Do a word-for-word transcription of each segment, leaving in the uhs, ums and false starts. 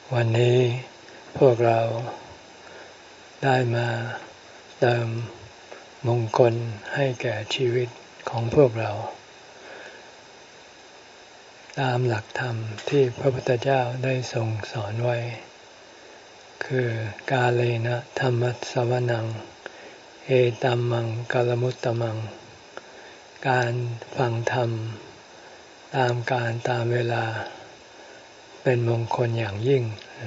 วันนี้พวกเราได้มาเติมมงคลให้แก่ชีวิตของพวกเราตามหลักธรรมที่พระพุทธเจ้าได้ทรงสอนไว้คือกาเลนะธัมมัสสวนังเอตัมมังกัลมุตตมังการฟังธรรมตามการตามเวลาเป็นมงคลอย่างยิ่ง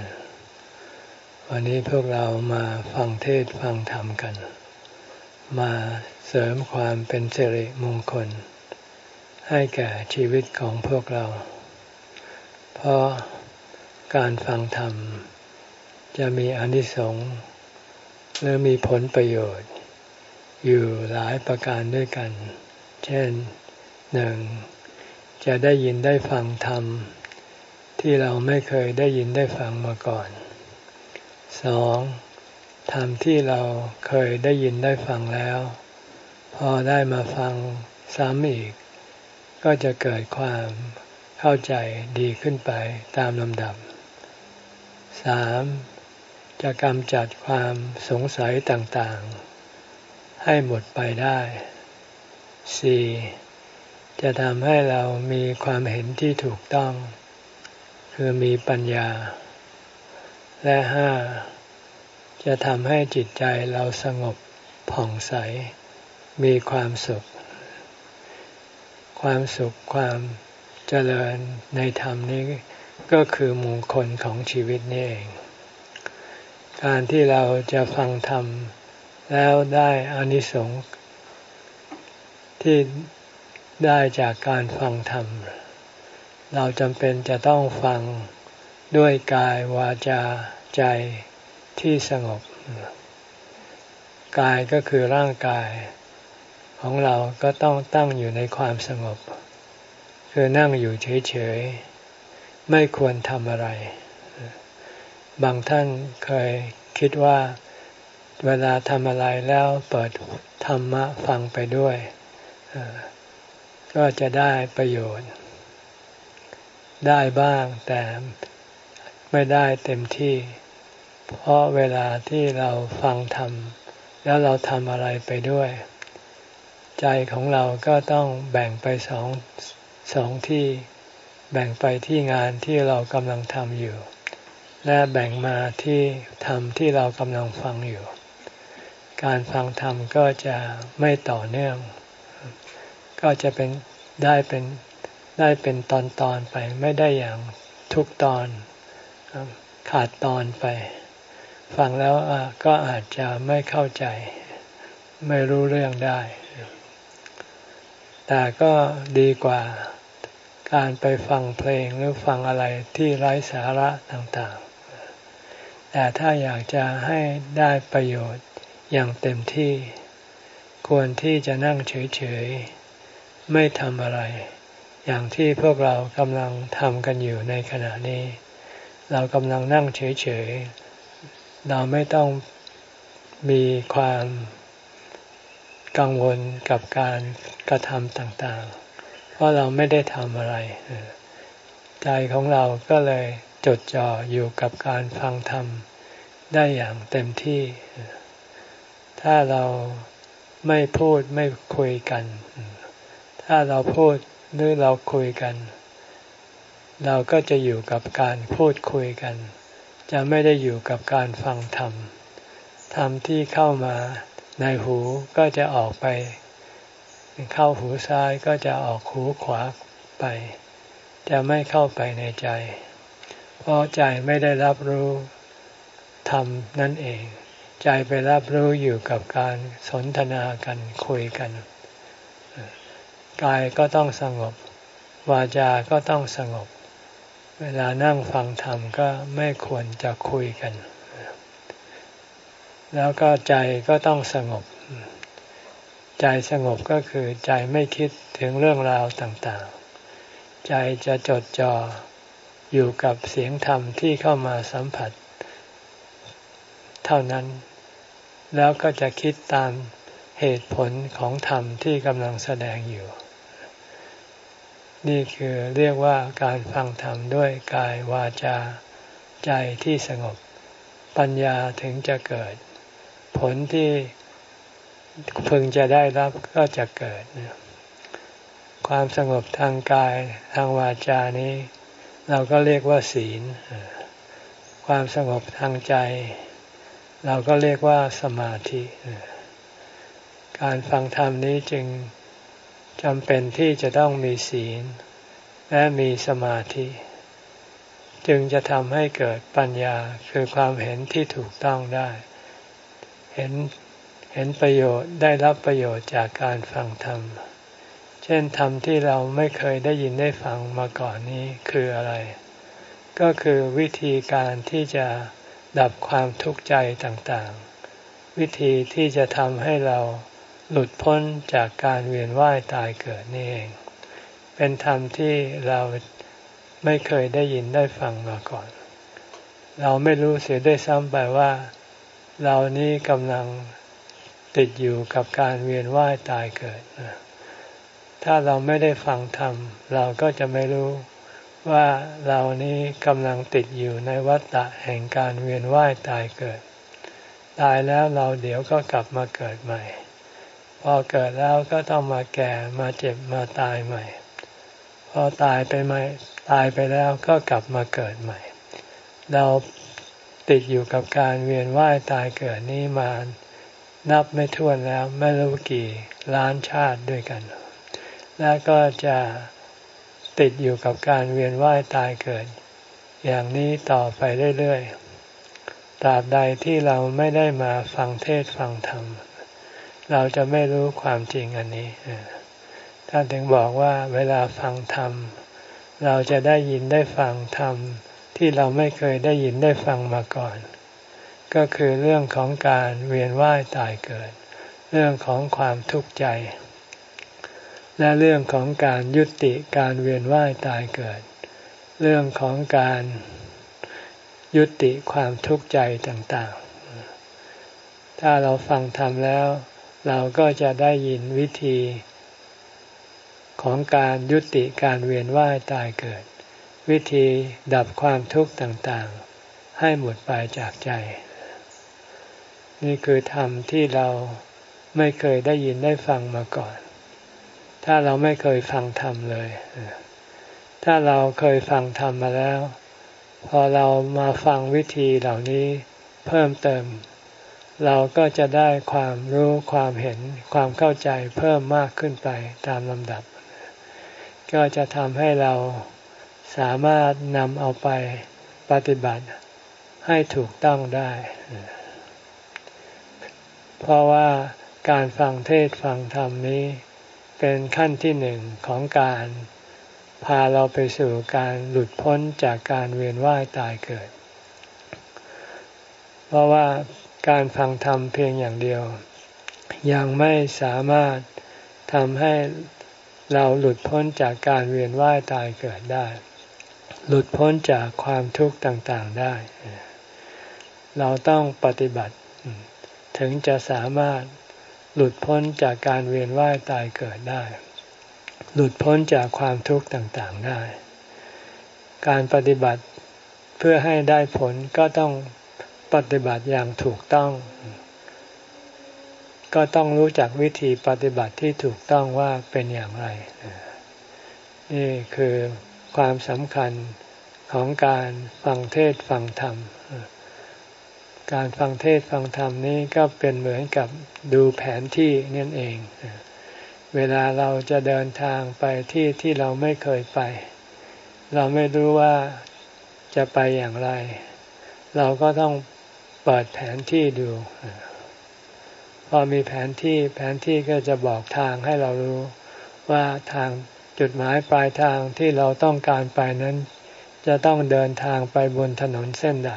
วันนี้พวกเรามาฟังเทศน์ฟังธรรมกันมาเสริมความเป็นสิริมงคลให้แก่ชีวิตของพวกเราเพราะการฟังธรรมจะมีอานิสงส์หรือมีผลประโยชน์อยู่หลายประการด้วยกันเช่นหนึ่งจะได้ยินได้ฟังธรรมที่เราไม่เคยได้ยินได้ฟังมาก่อนสองธรรมที่เราเคยได้ยินได้ฟังแล้วพอได้มาฟังซ้ำอีกก็จะเกิดความเข้าใจดีขึ้นไปตามลำดับสามจะกำจัดความสงสัยต่างๆให้หมดไปได้สี่จะทำให้เรามีความเห็นที่ถูกต้องคือมีปัญญาและห้าจะทำให้จิตใจเราสงบผ่องใสมีความสุขความสุขความเจริญในธรรมนี้ก็คือมงคลของชีวิตนี่เองการที่เราจะฟังธรรมแล้วได้อานิสงส์ที่ได้จากการฟังธรรมเราจำเป็นจะต้องฟังด้วยกายวาจาใจที่สงบกายก็คือร่างกายของเราก็ต้องตั้งอยู่ในความสงบคือนั่งอยู่เฉยๆไม่ควรทำอะไรบางท่านเคยคิดว่าเวลาทำอะไรแล้วเปิดธรรมะฟังไปด้วยก็จะได้ประโยชน์ได้บ้างแต่ไม่ได้เต็มที่เพราะเวลาที่เราฟังธรรมแล้วเราทำอะไรไปด้วยใจของเราก็ต้องแบ่งไปสองสองที่แบ่งไปที่งานที่เรากำลังทำอยู่และแบ่งมาที่ธรรมที่เรากำลังฟังอยู่การฟังธรรมก็จะไม่ต่อเนื่องก็จะเป็นได้เป็นได้เป็นตอนตอนไปไม่ได้อย่างทุกตอนขาดตอนไปฟังแล้วก็อาจจะไม่เข้าใจไม่รู้เรื่องได้แต่ก็ดีกว่าการไปฟังเพลงหรือฟังอะไรที่ไร้สาระต่างๆแต่ถ้าอยากจะให้ได้ประโยชน์อย่างเต็มที่ควรที่จะนั่งเฉยๆไม่ทำอะไรอย่างที่พวกเรากำลังทำกันอยู่ในขณะนี้เรากำลังนั่งเฉยๆเราไม่ต้องมีความกังวลกับการกระทำต่างๆเพราะเราไม่ได้ทำอะไรใจของเราก็เลยจดจ่ออยู่กับการฟังธรรมได้อย่างเต็มที่ถ้าเราไม่พูดไม่คุยกันถ้าเราพูดหรือเราคุยกันเราก็จะอยู่กับการพูดคุยกันจะไม่ได้อยู่กับการฟังธรรมธรรมที่เข้ามาในหูก็จะออกไปเข้าหูซ้ายก็จะออกหูขวาไปจะไม่เข้าไปในใจเพราะใจไม่ได้รับรู้ธรรมนั่นเองใจไปรับรู้อยู่กับการสนทนากันคุยกันกายก็ต้องสงบวาจาก็ต้องสงบเวลานั่งฟังธรรมก็ไม่ควรจะคุยกันแล้วก็ใจก็ต้องสงบใจสงบก็คือใจไม่คิดถึงเรื่องราวต่างๆใจจะจดจ่ออยู่กับเสียงธรรมที่เข้ามาสัมผัสเท่านั้นแล้วก็จะคิดตามเหตุผลของธรรมที่กำลังแสดงอยู่นี่คือเรียกว่าการฟังธรรมด้วยกายวาจาใจที่สงบปัญญาถึงจะเกิดผลที่พึงจะได้รับก็จะเกิดความสงบทางกายทางวาจานี้เราก็เรียกว่าศีลความสงบทางใจเราก็เรียกว่าสมาธิการฟังธรรมนี้จึงจำเป็นที่จะต้องมีศีลและมีสมาธิจึงจะทำให้เกิดปัญญาคือความเห็นที่ถูกต้องได้เห็นเห็นประโยชน์ได้รับประโยชน์จากการฟังธรรมเช่นธรรมที่เราไม่เคยได้ยินได้ฟังมาก่อนนี้คืออะไรก็คือวิธีการที่จะดับความทุกข์ใจต่างๆวิธีที่จะทำให้เราหลุดพ้นจากการเวียนว่ายตายเกิดนี่เองเป็นธรรมที่เราไม่เคยได้ยินได้ฟังมาก่อนเราไม่รู้เสียด้วยซ้ำไปว่าเรานี้กำลังติดอยู่กับการเวียนว่ายตายเกิดถ้าเราไม่ได้ฟังธรรมเราก็จะไม่รู้ว่าเรานี้กำลังติดอยู่ในวัฏฏะแห่งการเวียนว่ายตายเกิดตายแล้วเราเดี๋ยวก็กลับมาเกิดใหม่พอเกิดแล้วก็ต้องมาแก่มาเจ็บมาตายใหม่พอตายไปใหม่ตายไปแล้วก็กลับมาเกิดใหม่เราติดอยู่กับการเวียนว่ายตายเกิดนี้มานับไม่ถ้วนแล้วไม่รู้กี่ล้านชาติด้วยกันแล้วก็จะติดอยู่กับการเวียนว่ายตายเกิดอย่างนี้ต่อไปเรื่อยๆตราบใดที่เราไม่ได้มาฟังเทศน์ฟังธรรมเราจะไม่รู้ความจริงอันนี้ท่านถึงบอกว่าเวลาฟังธรรมเราจะได้ยินได้ฟังธรรมที่เราไม่เคยได้ยินได้ฟังมาก่อนก็คือเรื่องของการเวียนว่ายตายเกิดเรื่องของความทุกข์ใจและเรื่องของการยุติการเวียนว่ายตายเกิดเรื่องของการยุติความทุกข์ใจต่างๆถ้าเราฟังธรรมแล้วเราก็จะได้ยินวิธีของการยุติการเวียนว่ายตายเกิดวิธีดับความทุกข์ต่างๆให้หมดไปจากใจนี่คือธรรมที่เราไม่เคยได้ยินได้ฟังมาก่อนถ้าเราไม่เคยฟังธรรมเลยถ้าเราเคยฟังธรรมมาแล้วพอเรามาฟังวิธีเหล่านี้เพิ่มเติมเราก็จะได้ความรู้ความเห็นความเข้าใจเพิ่มมากขึ้นไปตามลำดับก็จะทำให้เราสามารถนำเอาไปปฏิบัติให้ถูกต้องได้เพราะว่าการฟังเทศน์ฟังธรรมนี้เป็นขั้นที่หนึ่งของการพาเราไปสู่การหลุดพ้นจากการเวียนว่ายตายเกิดเพราะว่าการฟังธรรมเพียงอย่างเดียวยังไม่สามารถทำให้เราหลุดพ้นจากการเวียนว่ายตายเกิดได้หลุดพ้นจากความทุกข์ต่างๆได้เราต้องปฏิบัติถึงจะสามารถหลุดพ้นจากการเวียนว่ายตายเกิดได้หลุดพ้นจากความทุกข์ต่างๆได้การปฏิบัติเพื่อให้ได้ผลก็ต้องปฏิบัติอย่างถูกต้องก็ต้องรู้จักวิธีปฏิบัติที่ถูกต้องว่าเป็นอย่างไรนี่คือความสำคัญของการฟังเทศน์ฟังธรรมการฟังเทศน์ฟังธรรมนี้ก็เป็นเหมือนกับดูแผนที่นั่นเองเวลาเราจะเดินทางไปที่ที่เราไม่เคยไปเราไม่รู้ว่าจะไปอย่างไรเราก็ต้องเปิดแผนที่ดูพอมีแผนที่แผนที่ก็จะบอกทางให้เรารู้ว่าทางจุดหมายปลายทางที่เราต้องการไปนั้นจะต้องเดินทางไปบนถนนเส้นใด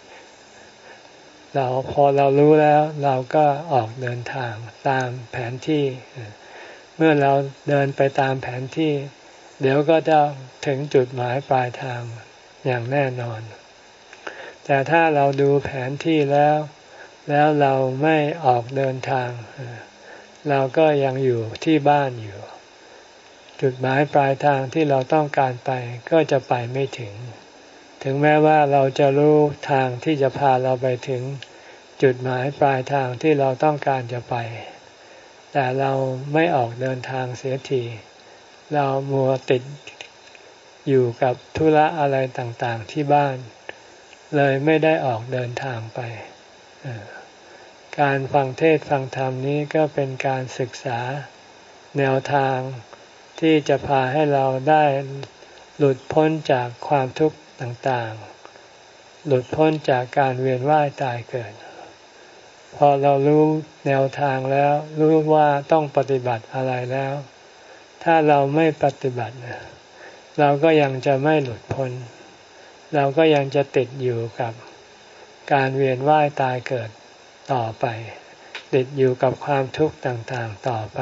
เราพอเรารู้แล้วเราก็ออกเดินทางตามแผนที่เมื่อเราเดินไปตามแผนที่เดี๋ยวก็จะถึงจุดหมายปลายทางอย่างแน่นอนแต่ถ้าเราดูแผนที่แล้วแล้วเราไม่ออกเดินทางเราก็ยังอยู่ที่บ้านอยู่จุดหมายปลายทางที่เราต้องการไปก็จะไปไม่ถึงถึงแม้ว่าเราจะรู้ทางที่จะพาเราไปถึงจุดหมายปลายทางที่เราต้องการจะไปแต่เราไม่ออกเดินทางเสียทีเรามัวติดอยู่กับธุระอะไรต่างๆที่บ้านเลยไม่ได้ออกเดินทางไปการฟังเทศน์ฟังธรรมนี้ก็เป็นการศึกษาแนวทางที่จะพาให้เราได้หลุดพ้นจากความทุกข์ต่างๆหลุดพ้นจากการเวียนว่ายตายเกิดพอเรารู้แนวทางแล้วรู้ว่าต้องปฏิบัติอะไรแล้วถ้าเราไม่ปฏิบัติเราก็ยังจะไม่หลุดพ้นเราก็ยังจะติดอยู่กับการเวียนว่ายตายเกิดต่อไปติดอยู่กับความทุกข์ต่างๆต่อไป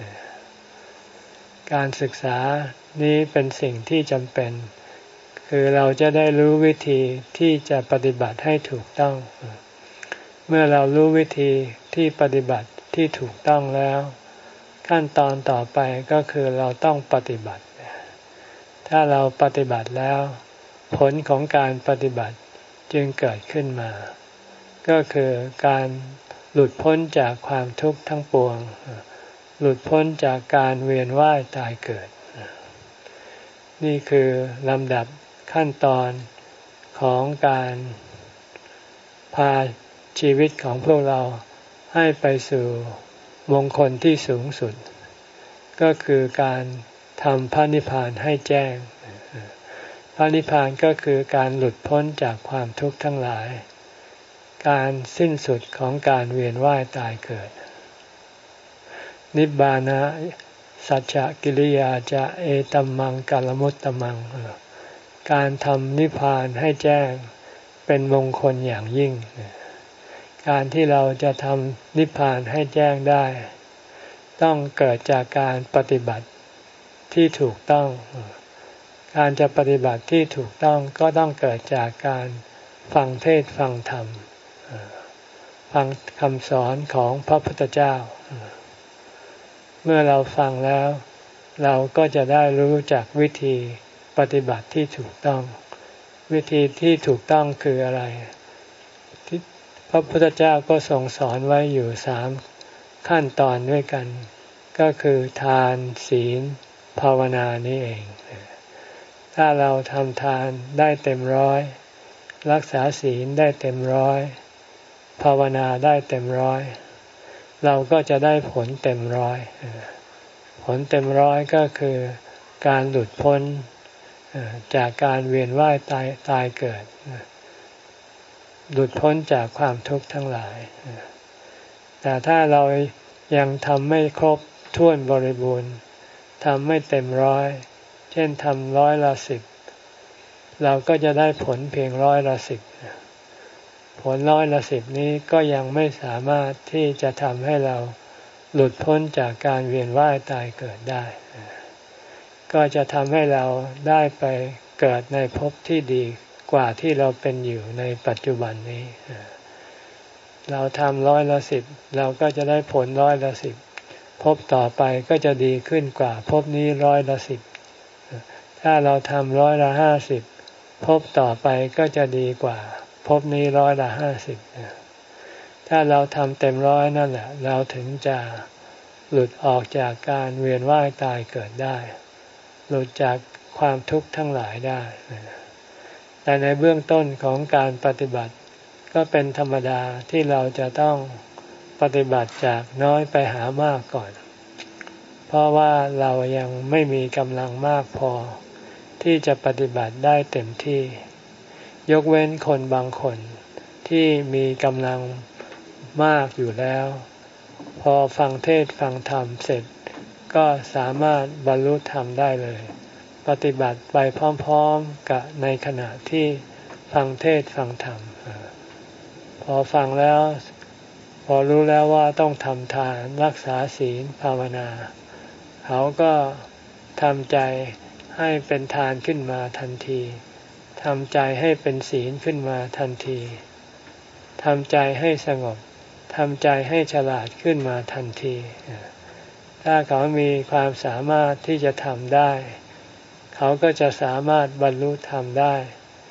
การศึกษานี้เป็นสิ่งที่จำเป็นคือเราจะได้รู้วิธีที่จะปฏิบัติให้ถูกต้องเมื่อเรารู้วิธีที่ปฏิบัติที่ถูกต้องแล้วขั้นตอนต่อไปก็คือเราต้องปฏิบัติถ้าเราปฏิบัติแล้วผลของการปฏิบัติจึงเกิดขึ้นมาก็คือการหลุดพ้นจากความทุกข์ทั้งปวงหลุดพ้นจากการเวียนว่ายตายเกิดนี่คือลำดับขั้นตอนของการพาชีวิตของพวกเราให้ไปสู่มงคลที่สูงสุดก็คือการทำพระนิพพานให้แจ้งพระนิพพานก็คือการหลุดพ้นจากความทุกข์ทั้งหลายการสิ้นสุดของการเวียนว่ายตายเกิดนิบบานะสัจจกิริยาจะเอตัมมังกัลมุตตมังการทำนิพพานให้แจ้งเป็นมงคลอย่างยิ่งการที่เราจะทำนิพพานให้แจ้งได้ต้องเกิดจากการปฏิบัติที่ถูกต้องการจะปฏิบัติที่ถูกต้องก็ต้องเกิดจากการฟังเทศน์ฟังธรรมฟังคำสอนของพระพุทธเจ้าเมื่อเราฟังแล้วเราก็จะได้รู้จักวิธีปฏิบัติที่ถูกต้องวิธีที่ถูกต้องคืออะไรพระพุทธเจ้าก็ทรงสอนไว้อยู่สามขั้นตอนด้วยกันก็คือทานศีลภาวนานี่เองถ้าเราทำทานได้เต็มร้อยรักษาศีลได้เต็มร้อยภาวนาได้เต็มร้อยเราก็จะได้ผลเต็มร้อยผลเต็มร้อยก็คือการหลุดพ้นจากการเวียนว่ายตายตายเกิดหลุดพ้นจากความทุกข์ทั้งหลายแต่ถ้าเรายังทำไม่ครบถ้วนบริบูรณ์ทำไม่เต็มร้อยเช่นทำร้อยละสิบเราก็จะได้ผลเพียงร้อยละสิบผลร้อยละสิบนี้ก็ยังไม่สามารถที่จะทำให้เราหลุดพ้นจากการเวียนว่ายตายเกิดได้ก็จะทำให้เราได้ไปเกิดในภพที่ดีกว่าที่เราเป็นอยู่ในปัจจุบันนี้เราทำร้อยละสิบเราก็จะได้ผลร้อยละสิบภพต่อไปก็จะดีขึ้นกว่าภพนี้ร้อยละสิบถ้าเราทำร้อยละห้าสิบภพต่อไปก็จะดีกว่าภพนี้ร้อยละห้าสิบถ้าเราทำเต็มร้อยนั่นแหละเราถึงจะหลุดออกจากการเวียนว่ายตายเกิดได้หลุดจากความทุกข์ทั้งหลายได้แต่ในเบื้องต้นของการปฏิบัติก็เป็นธรรมดาที่เราจะต้องปฏิบัติจากน้อยไปหามากก่อนเพราะว่าเรายังไม่มีกำลังมากพอที่จะปฏิบัติได้เต็มที่ยกเว้นคนบางคนที่มีกำลังมากอยู่แล้วพอฟังเทศน์ฟังธรรมเสร็จก็สามารถบรรลุธรรมได้เลยปฏิบัติไปพร้อมๆกับในขณะที่ฟังเทศน์ฟังธรรมพอฟังแล้วพอรู้แล้วว่าต้องทำทานรักษาศีลภาวนาเขาก็ทำใจให้เป็นทานขึ้นมาทันทีทำใจให้เป็นศีลขึ้นมาทันทีทำใจให้สงบทำใจให้ฉลาดขึ้นมาทันทีถ้าเขามีความสามารถที่จะทำได้เขาก็จะสามารถบรรลุธรรมได้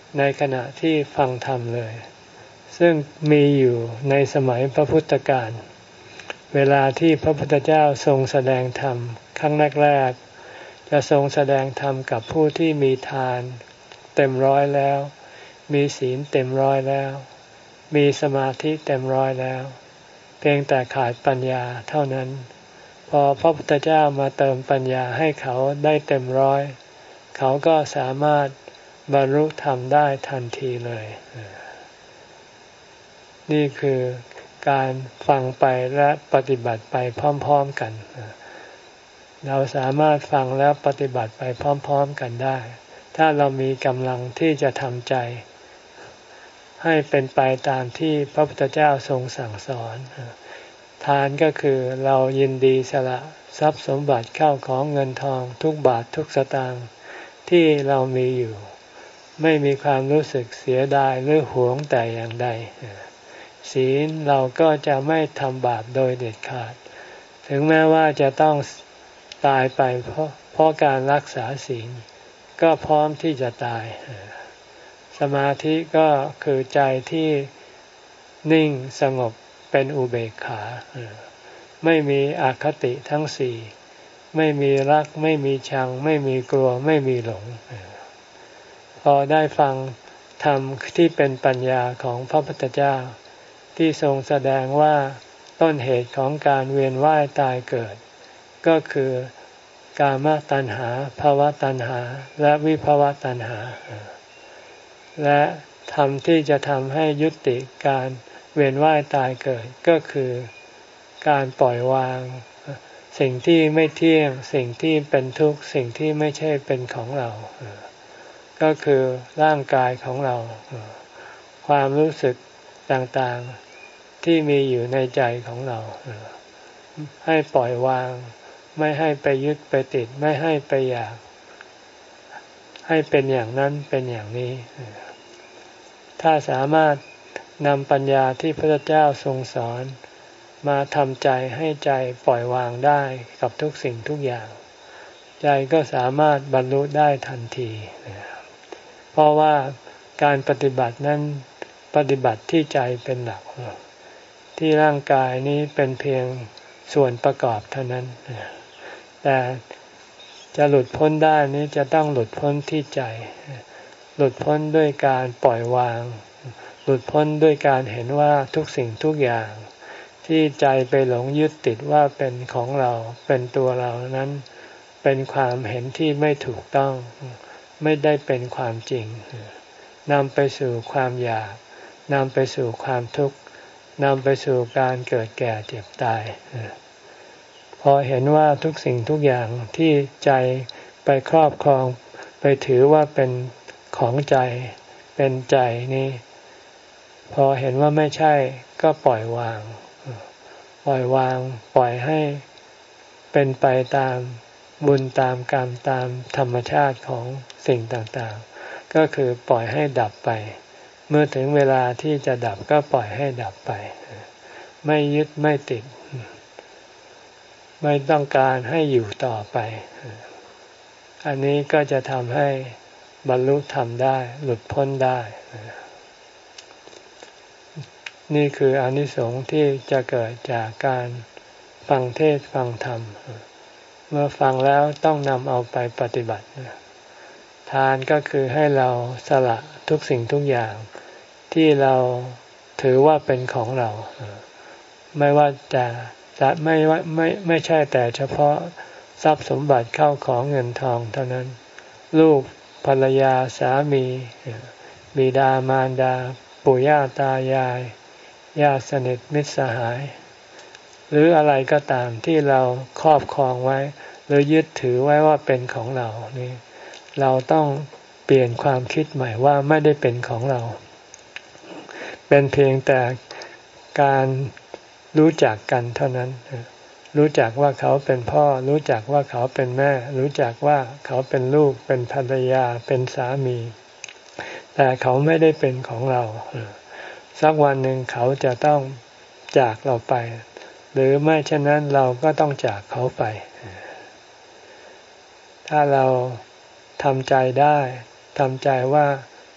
ในขณะที่ฟังธรรมเลยซึ่งมีอยู่ในสมัยพระพุทธกาลเวลาที่พระพุทธเจ้าทรงแสดงธรรมครั้งแรกๆจะทรงแสดงธรรมกับผู้ที่มีทานเต็มร้อยแล้วมีศีลเต็มร้อยแล้วมีสมาธิเต็มร้อยแล้วเพียงแต่ขาดปัญญาเท่านั้นพอพระพุทธเจ้ามาเติมปัญญาให้เขาได้เต็มร้อยเขาก็สามารถบรรลุธรรมได้ทันทีเลยนี่คือการฟังไปและปฏิบัติไปพร้อมๆกันเราสามารถฟังแล้วปฏิบัติไปพร้อมๆกันได้ถ้าเรามีกำลังที่จะทำใจให้เป็นไปตามที่พระพุทธเจ้าทรงสั่งสอนทานก็คือเรายินดีสละทรัพย์สมบัติเข้าของเงินทองทุกบาททุกสตางค์ที่เรามีอยู่ไม่มีความรู้สึกเสียดายหรือหวงแต่อย่างใดศีลเราก็จะไม่ทำบาปโดยเด็ดขาดถึงแม้ว่าจะต้องตายไปเพราะเพราะการรักษาศีลก็พร้อมที่จะตายสมาธิก็คือใจที่นิ่งสงบเป็นอุเบกขาไม่มีอคติทั้งสี่ไม่มีรักไม่มีชังไม่มีกลัวไม่มีหลงพอได้ฟังธรรมที่เป็นปัญญาของพระพุทธเจ้าที่ทรงแสดงว่าต้นเหตุของการเวียนว่ายตายเกิดก็คือกามตัณหาภวตัณหาและวิภวตัณหาและธรรมที่จะทำให้ยุติการเวียนว่ายตายเกิดก็คือการปล่อยวางสิ่งที่ไม่เที่ยงสิ่งที่เป็นทุกข์สิ่งที่ไม่ใช่เป็นของเราก็คือร่างกายของเราความรู้สึกต่างๆที่มีอยู่ในใจของเราให้ปล่อยวางไม่ให้ไปยึดไปติดไม่ให้ไปอยากให้เป็นอย่างนั้นเป็นอย่างนี้ถ้าสามารถนำปัญญาที่พระพุทธเจ้าทรงสอนมาทำใจให้ใจปล่อยวางได้กับทุกสิ่งทุกอย่างใจก็สามารถบรรลุได้ทันทีเพราะว่าการปฏิบัตินั้นปฏิบัติที่ใจเป็นหลักที่ร่างกายนี้เป็นเพียงส่วนประกอบเท่านั้นแต่จะหลุดพ้นได้นี้จะต้องหลุดพ้นที่ใจหลุดพ้นด้วยการปล่อยวางหลุดพ้นด้วยการเห็นว่าทุกสิ่งทุกอย่างที่ใจไปหลงยึดติดว่าเป็นของเราเป็นตัวเรานั้นเป็นความเห็นที่ไม่ถูกต้องไม่ได้เป็นความจริงนำไปสู่ความอยากนำไปสู่ความทุกข์นำไปสู่การเกิดแก่เจ็บตายพอเห็นว่าทุกสิ่งทุกอย่างที่ใจไปครอบครองไปถือว่าเป็นของใจเป็นใจนี่พอเห็นว่าไม่ใช่ก็ปล่อยวางปล่อยวางปล่อยให้เป็นไปตามบุญตามกรรมตามธรรมชาติของสิ่งต่างๆก็คือปล่อยให้ดับไปเมื่อถึงเวลาที่จะดับก็ปล่อยให้ดับไปไม่ยึดไม่ติดไม่ต้องการให้อยู่ต่อไปอันนี้ก็จะทำให้บรรลุธรรมได้หลุดพ้นได้นี่คืออานิสงส์ที่จะเกิดจากการฟังเทศน์ฟังธรรมเมื่อฟังแล้วต้องนำเอาไปปฏิบัติทานก็คือให้เราสละทุกสิ่งทุกอย่างที่เราถือว่าเป็นของเราไม่ว่าจะจะไม่ว่าไม่ไม่ใช่แต่เฉพาะทรัพย์สมบัติเข้าของเงินทองเท่านั้นลูกภรรยาสามีบิดามารดาปู่ย่าตายายญาติสนิทมิตรสหายหรืออะไรก็ตามที่เราครอบครองไว้หรือยึดถือไว้ว่าเป็นของเรานี่เราต้องเปลี่ยนความคิดใหม่ว่าไม่ได้เป็นของเราเป็นเพียงแต่การรู้จักกันเท่านั้นรู้จักว่าเขาเป็นพ่อรู้จักว่าเขาเป็นแม่รู้จักว่าเขาเป็นลูกเป็นภรรยาเป็นสามีแต่เขาไม่ได้เป็นของเราสักวันหนึ่งเขาจะต้องจากเราไปหรือไม่เช่นนั้นเราก็ต้องจากเขาไปถ้าเราทำใจได้ทำใจว่า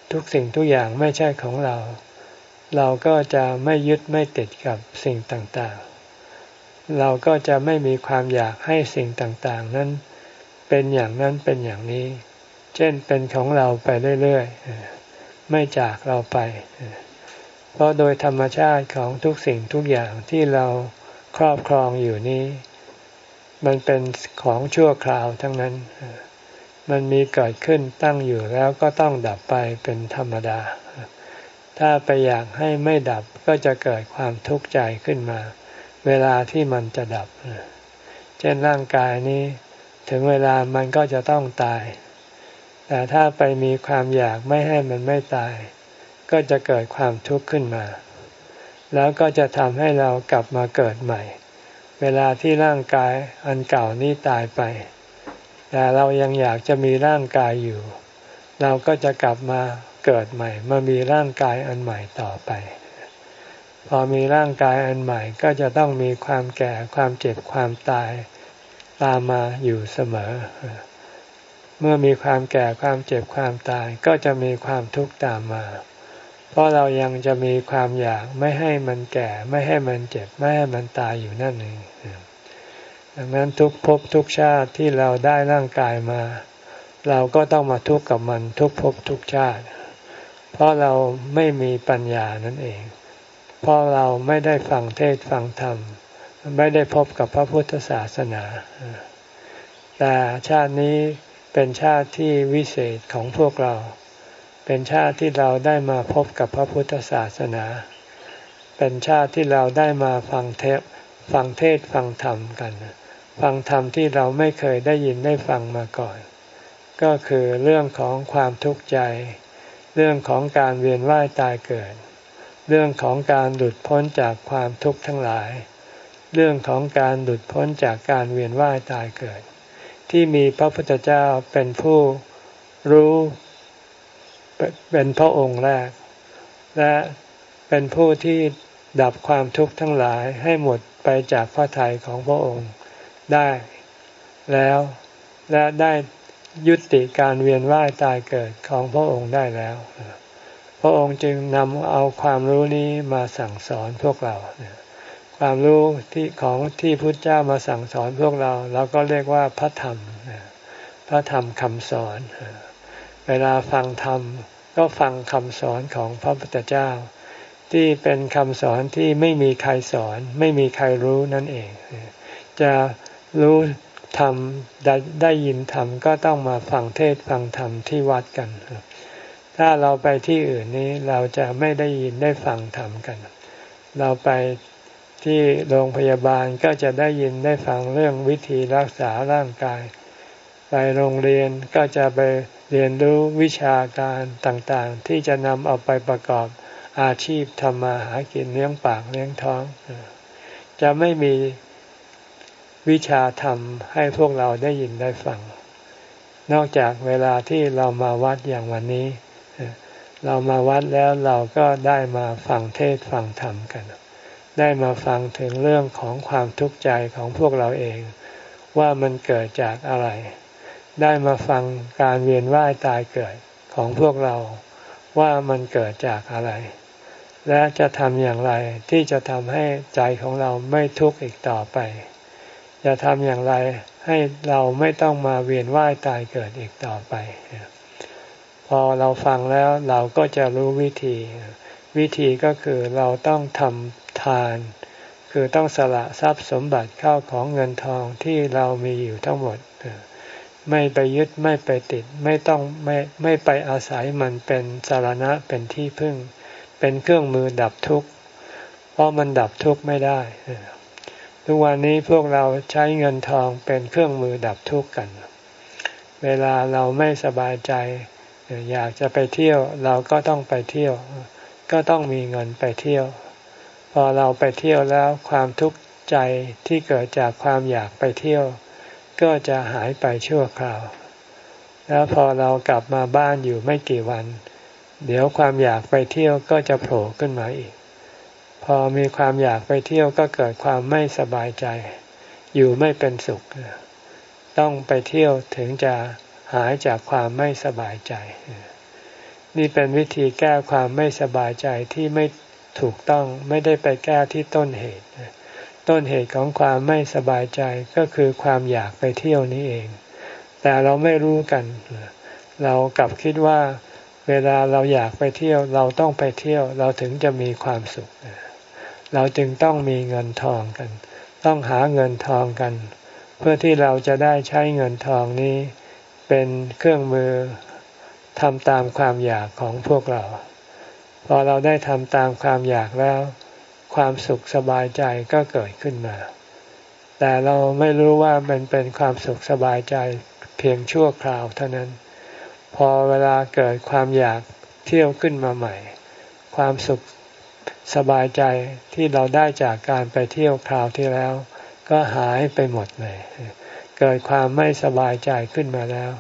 ทุกสิ่งทุกอย่างไม่ใช่ของเราเราก็จะไม่ยึดไม่ติดกับสิ่งต่างๆเราก็จะไม่มีความอยากให้สิ่งต่างๆนั้นเป็นอย่างนั้นเป็นอย่างนี้เช่นเป็นของเราไปเรื่อยๆไม่จากเราไปเพราะโดยธรรมชาติของทุกสิ่งทุกอย่างที่เราครอบครองอยู่นี้มันเป็นของชั่วคราวทั้งนั้นมันมีเกิดขึ้นตั้งอยู่แล้วก็ต้องดับไปเป็นธรรมดาถ้าไปอยากให้ไม่ดับก็จะเกิดความทุกข์ใจขึ้นมาเวลาที่มันจะดับเช่นร่างกายนี้ถึงเวลามันก็จะต้องตายแต่ถ้าไปมีความอยากไม่ให้มันไม่ตายก็จะเกิดความทุกข์ขึ้นมาแล้วก็จะทำให้เรากลับมาเกิดใหม่เวลาที่ร่างกายอันเก่านี้ตายไปแต่เรายังอยากจะมีร่างกายอยู่เราก็จะกลับมาเกิดใหม่มามีร่างกายอันใหม่ต่อไปพอมีร่างกายอันใหม่ก็จะต้องมีความแก่ความเจ็บความตายตามมาอยู่เสมอเมื่อมีความแก่ความเจ็บความตายก็จะมีความทุกข์ตามมาเพราะเรายังจะมีความอยากไม่ให้มันแก่ไม่ให้มันเจ็บไม่ให้มันตายอยู่นั่นเองดังนั้นทุกภพทุกชาติที่เราได้ร่างกายมาเราก็ต้องมาทุกข์กับมันทุกภพทุกชาติเพราะเราไม่มีปัญญานั่นเองเพราะเราไม่ได้ฟังเทศน์ฟังธรรมไม่ได้พบกับพระพุทธศาสนาแต่ชาตินี้เป็นชาติที่วิเศษของพวกเราเป็นชาติที่เราได้มาพบกับพระพุทธศาสนาเป็นชาติที่เราได้มาฟังเทศฟังเทศน์ฟังธรรมกันฟังธรรมที่เราไม่เคยได้ยินได้ฟังมาก่อนก็คือเรื่องของความทุกข์ใจเรื่องของการเวียนว่ายตายเกิดเรื่องของการหลุดพ้นจากความทุกข์ทั้งหลายเรื่องของการหลุดพ้นจากการเวียนว่ายตายเกิดที่มีพระพุทธเจ้าเป็นผู้รู้เป็นพระองค์แรกและเป็นผู้ที่ดับความทุกข์ทั้งหลายให้หมดไปจากพระทัยของพระองค์ได้แล้วและได้ยุติการเวียนว่ายตายเกิดของพระองค์ได้แล้วพระองค์จึงนำเอาความรู้นี้มาสั่งสอนพวกเราความรู้ที่ของที่พุทธเจ้ามาสั่งสอนพวกเราเราก็เรียกว่าพระธรรมพระธรรมคำสอนเวลาฟังธรรมก็ฟังคำสอนของพระพุทธเจ้าที่เป็นคำสอนที่ไม่มีใครสอนไม่มีใครรู้นั่นเองจะรู้ธรรมได้ได้ยินธรรมก็ต้องมาฟังเทศน์ฟังธรรมที่วัดกันถ้าเราไปที่อื่นนี้เราจะไม่ได้ยินได้ฟังธรรมกันเราไปที่โรงพยาบาลก็จะได้ยินได้ฟังเรื่องวิธีรักษาร่างกายไปโรงเรียนก็จะไปเรียนรู้วิชาการต่างๆที่จะนำเอาไปประกอบอาชีพทำมาหากินเลี้ยงปากเลี้ยงท้องจะไม่มีวิชาธรรมให้พวกเราได้ยินได้ฟังนอกจากเวลาที่เรามาวัดอย่างวันนี้เรามาวัดแล้วเราก็ได้มาฟังเทศน์ฟังธรรมกันได้มาฟังถึงเรื่องของความทุกข์ใจของพวกเราเองว่ามันเกิดจากอะไรได้มาฟังการเวียนว่ายตายเกิดของพวกเราว่ามันเกิดจากอะไรและจะทำอย่างไรที่จะทำให้ใจของเราไม่ทุกข์อีกต่อไปจะทำอย่างไรให้เราไม่ต้องมาเวียนว่ายตายเกิดอีกต่อไปพอเราฟังแล้วเราก็จะรู้วิธีวิธีก็คือเราต้องทำทานคือต้องสละทรัพย์สมบัติเข้าของเงินทองที่เรามีอยู่ทั้งหมดไม่ไปยึดไม่ไปติดไม่ต้องไม่ไม่ไปอาศัยมันเป็นสรณะเป็นที่พึ่งเป็นเครื่องมือดับทุกข์เพราะมันดับทุกข์ไม่ได้ทุกวันนี้พวกเราใช้เงินทองเป็นเครื่องมือดับทุกข์กันเวลาเราไม่สบายใจอยากจะไปเที่ยวเราก็ต้องไปเที่ยวก็ต้องมีเงินไปเที่ยวพอเราไปเที่ยวแล้วความทุกข์ใจที่เกิดจากความอยากไปเที่ยวก็จะหายไปชั่วคราวแล้วพอเรากลับมาบ้านอยู่ไม่กี่วันเดี๋ยวความอยากไปเที่ยวก็จะโผล่ขึ้นมาอีกพอมีความอยากไปเที่ยวก็เกิดความไม่สบายใจอยู่ไม่เป็นสุขต้องไปเที่ยวถึงจะหายจากความไม่สบายใจนี่เป็นวิธีแก้ความไม่สบายใจที่ไม่ถูกต้องไม่ได้ไปแก้ที่ต้นเหตุต้นเหตุของความไม่สบายใจก็คือความอยากไปเที่ยวนี้เองแต่เราไม่รู้กันเรากลับคิดว่าเวลาเราอยากไปเที่ยวเราต้องไปเที่ยวเราถึงจะมีความสุขเราจึงต้องมีเงินทองกันต้องหาเงินทองกันเพื่อที่เราจะได้ใช้เงินทองนี้เป็นเครื่องมือทำตามความอยากของพวกเราพอเราได้ทำตามความอยากแล้วความสุขสบายใจก็เกิดขึ้นมาแต่เราไม่รู้ว่ามันเป็นความสุขสบายใจเพียงชั่วคราวเท่านั้นพอเวลาเกิดความอยากเที่ยวขึ้นมาใหม่ความสุขสบายใจที่เราได้จากการไปเที่ยวคราวที่แล้วก็หายไปหมดเลยเกิดความไม่สบายใจขึ้นมาแล้ว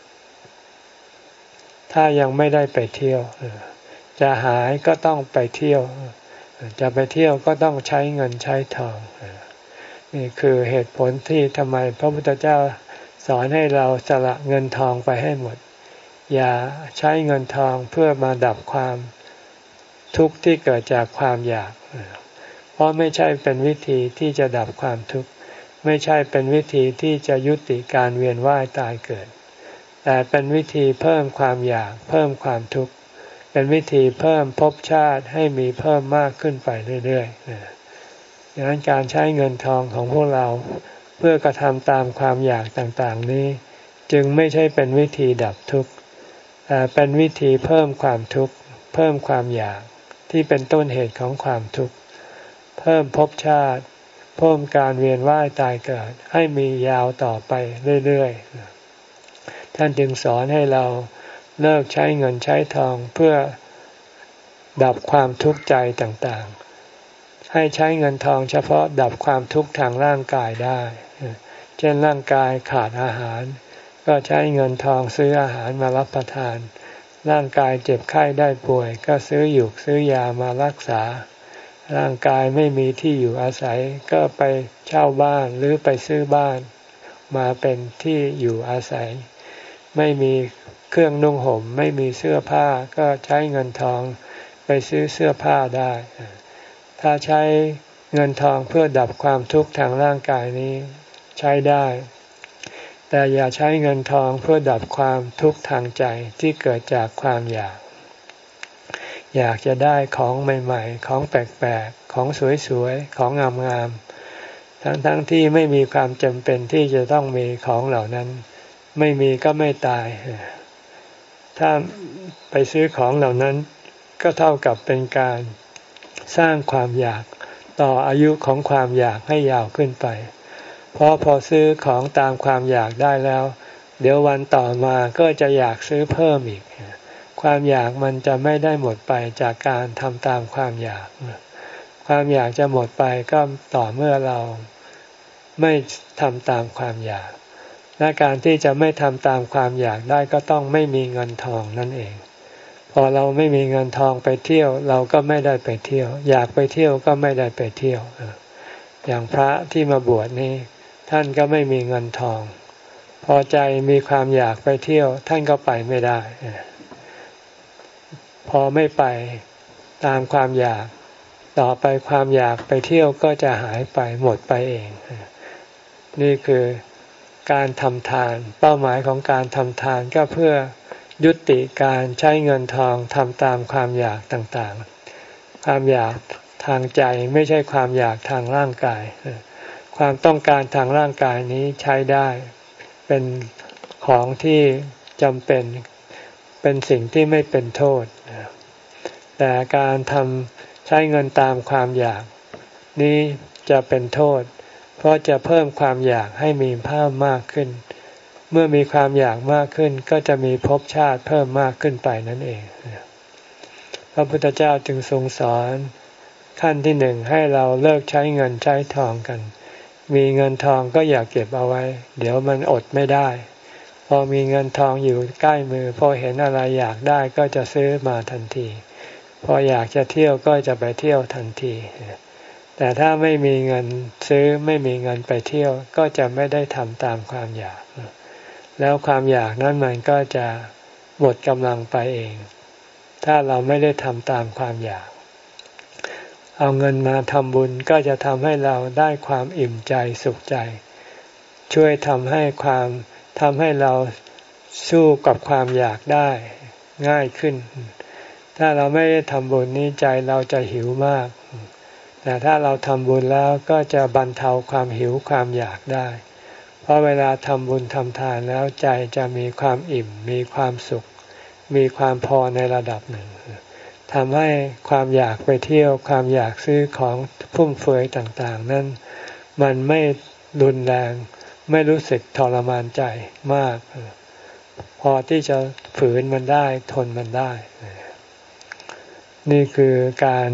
ถ้ายังไม่ได้ไปเที่ยวจะหายก็ต้องไปเที่ยวจะไปเที่ยวก็ต้องใช้เงินใช้ทองนี่คือเหตุผลที่ทำไมพระพุทธเจ้าสอนให้เราสละเงินทองไปให้หมดอย่าใช้เงินทองเพื่อมาดับความทุกข์ที่เกิดจากความอยากเพราะไม่ใช่เป็นวิธีที่จะดับความทุกข์ไม่ใช่เป็นวิธีที่จะยุติการเวียนว่ายตายเกิดแต่เป็นวิธีเพิ่มความอยากเพิ่มความทุกข์เป็นวิธีเพิ่มภพชาติให้มีเพิ่มมากขึ้นไปเรื่อยๆดังนั้นการใช้เงินทองของพวกเราเพื่อกระทำตามความอยากต่างๆนี้จึงไม่ใช่เป็นวิธีดับทุกข์แต่เป็นวิธีเพิ่มความทุกข์เพิ่มความอยากที่เป็นต้นเหตุของความทุกข์เพิ่มภพชาติเพิ่มการเวียนว่ายตายเกิดให้มียาวต่อไปเรื่อยๆท่านจึงสอนให้เราเลิกใช้เงินใช้ทองเพื่อดับความทุกข์ใจต่างๆให้ใช้เงินทองเฉพาะดับความทุกข์ทางร่างกายได้เช่นร่างกายขาดอาหารก็ใช้เงินทองซื้ออาหารมารับประทานร่างกายเจ็บไข้ได้ป่วยก็ซื้อหยุกซื้อยามารักษาร่างกายไม่มีที่อยู่อาศัยก็ไปเช่าบ้านหรือไปซื้อบ้านมาเป็นที่อยู่อาศัยไม่มีเครื่องนุ่งห่มไม่มีเสื้อผ้าก็ใช้เงินทองไปซื้อเสื้อผ้าได้ถ้าใช้เงินทองเพื่อดับความทุกข์ทางร่างกายนี้ใช้ได้แต่อย่าใช้เงินทองเพื่อดับความทุกข์ทางใจที่เกิดจากความอยากอยากจะได้ของใหม่ๆของแปลกๆของสวยๆของงามๆทั้งๆที่ไม่มีความจำเป็นที่จะต้องมีของเหล่านั้นไม่มีก็ไม่ตายถ้าไปซื้อของเหล่านั้นก็เท่ากับเป็นการสร้างความอยากต่ออายุของความอยากให้ยาวขึ้นไปเพราะพอซื้อของตามความอยากได้แล้วเดี๋ยววันต่อมาก็จะอยากซื้อเพิ่มอีกความอยากมันจะไม่ได้หมดไปจากการทำตามความอยากความอยากจะหมดไปก็ต่อเมื่อเราไม่ทำตามความอยากและการที่จะไม่ทำตามความอยากได้ก็ต้องไม่มีเงินทองนั่นเองพอเราไม่มีเงินทองไปเที่ยวเราก็ไม่ได้ไปเที่ยวอยากไปเที่ยวก็ไม่ได้ไปเที่ยวอย่างพระที่มาบวชนี่ท่านก็ไม่มีเงินทองพอใจมีความอยากไปเที่ยวท่านก็ไปไม่ได้พอไม่ไปตามความอยากต่อไปความอยากไปเที่ยวก็จะหายไปหมดไปเองนี่คือการทำทานเป้าหมายของการทำทานก็เพื่อยุติการใช้เงินทองทำตามความอยากต่างๆความอยากทางใจไม่ใช่ความอยากทางร่างกายความต้องการทางร่างกายนี้ใช้ได้เป็นของที่จำเป็นเป็นสิ่งที่ไม่เป็นโทษแต่การทำใช้เงินตามความอยากนี้จะเป็นโทษเพราะจะเพิ่มความอยากให้มีเพิ่มมากขึ้นเมื่อมีความอยากมากขึ้นก็จะมีภพชาติเพิ่มมากขึ้นไปนั่นเองพระพุทธเจ้าจึงทรงสอนขั้นที่หนึ่งให้เราเลิกใช้เงินใช้ทองกันมีเงินทองก็อย่าเก็บเอาไว้เดี๋ยวมันอดไม่ได้พอมีเงินทองอยู่ใกล้มือพอเห็นอะไรอยากได้ก็จะซื้อมาทันทีพออยากจะเที่ยวก็จะไปเที่ยวทันทีแต่ถ้าไม่มีเงินซื้อไม่มีเงินไปเที่ยวก็จะไม่ได้ทำตามความอยากแล้วความอยากนั้นมันก็จะหมดกำลังไปเองถ้าเราไม่ได้ทำตามความอยากเอาเงินมาทำบุญก็จะทำให้เราได้ความอิ่มใจสุขใจช่วยทำให้ความทำให้เราสู้กับความอยากได้ง่ายขึ้นถ้าเราไม่ได้ทำบุญนี้ใจเราจะหิวมากแต่ถ้าเราทำบุญแล้วก็จะบรรเทาความหิวความอยากได้เพราะเวลาทำบุญทำทานแล้วใจจะมีความอิ่มมีความสุขมีความพอในระดับหนึ่งทำให้ความอยากไปเที่ยวความอยากซื้อของฟุ่มเฟือยต่างๆนั้นมันไม่รุนแรงไม่รู้สึกทรมานใจมากพอที่จะฝืนมันได้ทนมันได้นี่คือการ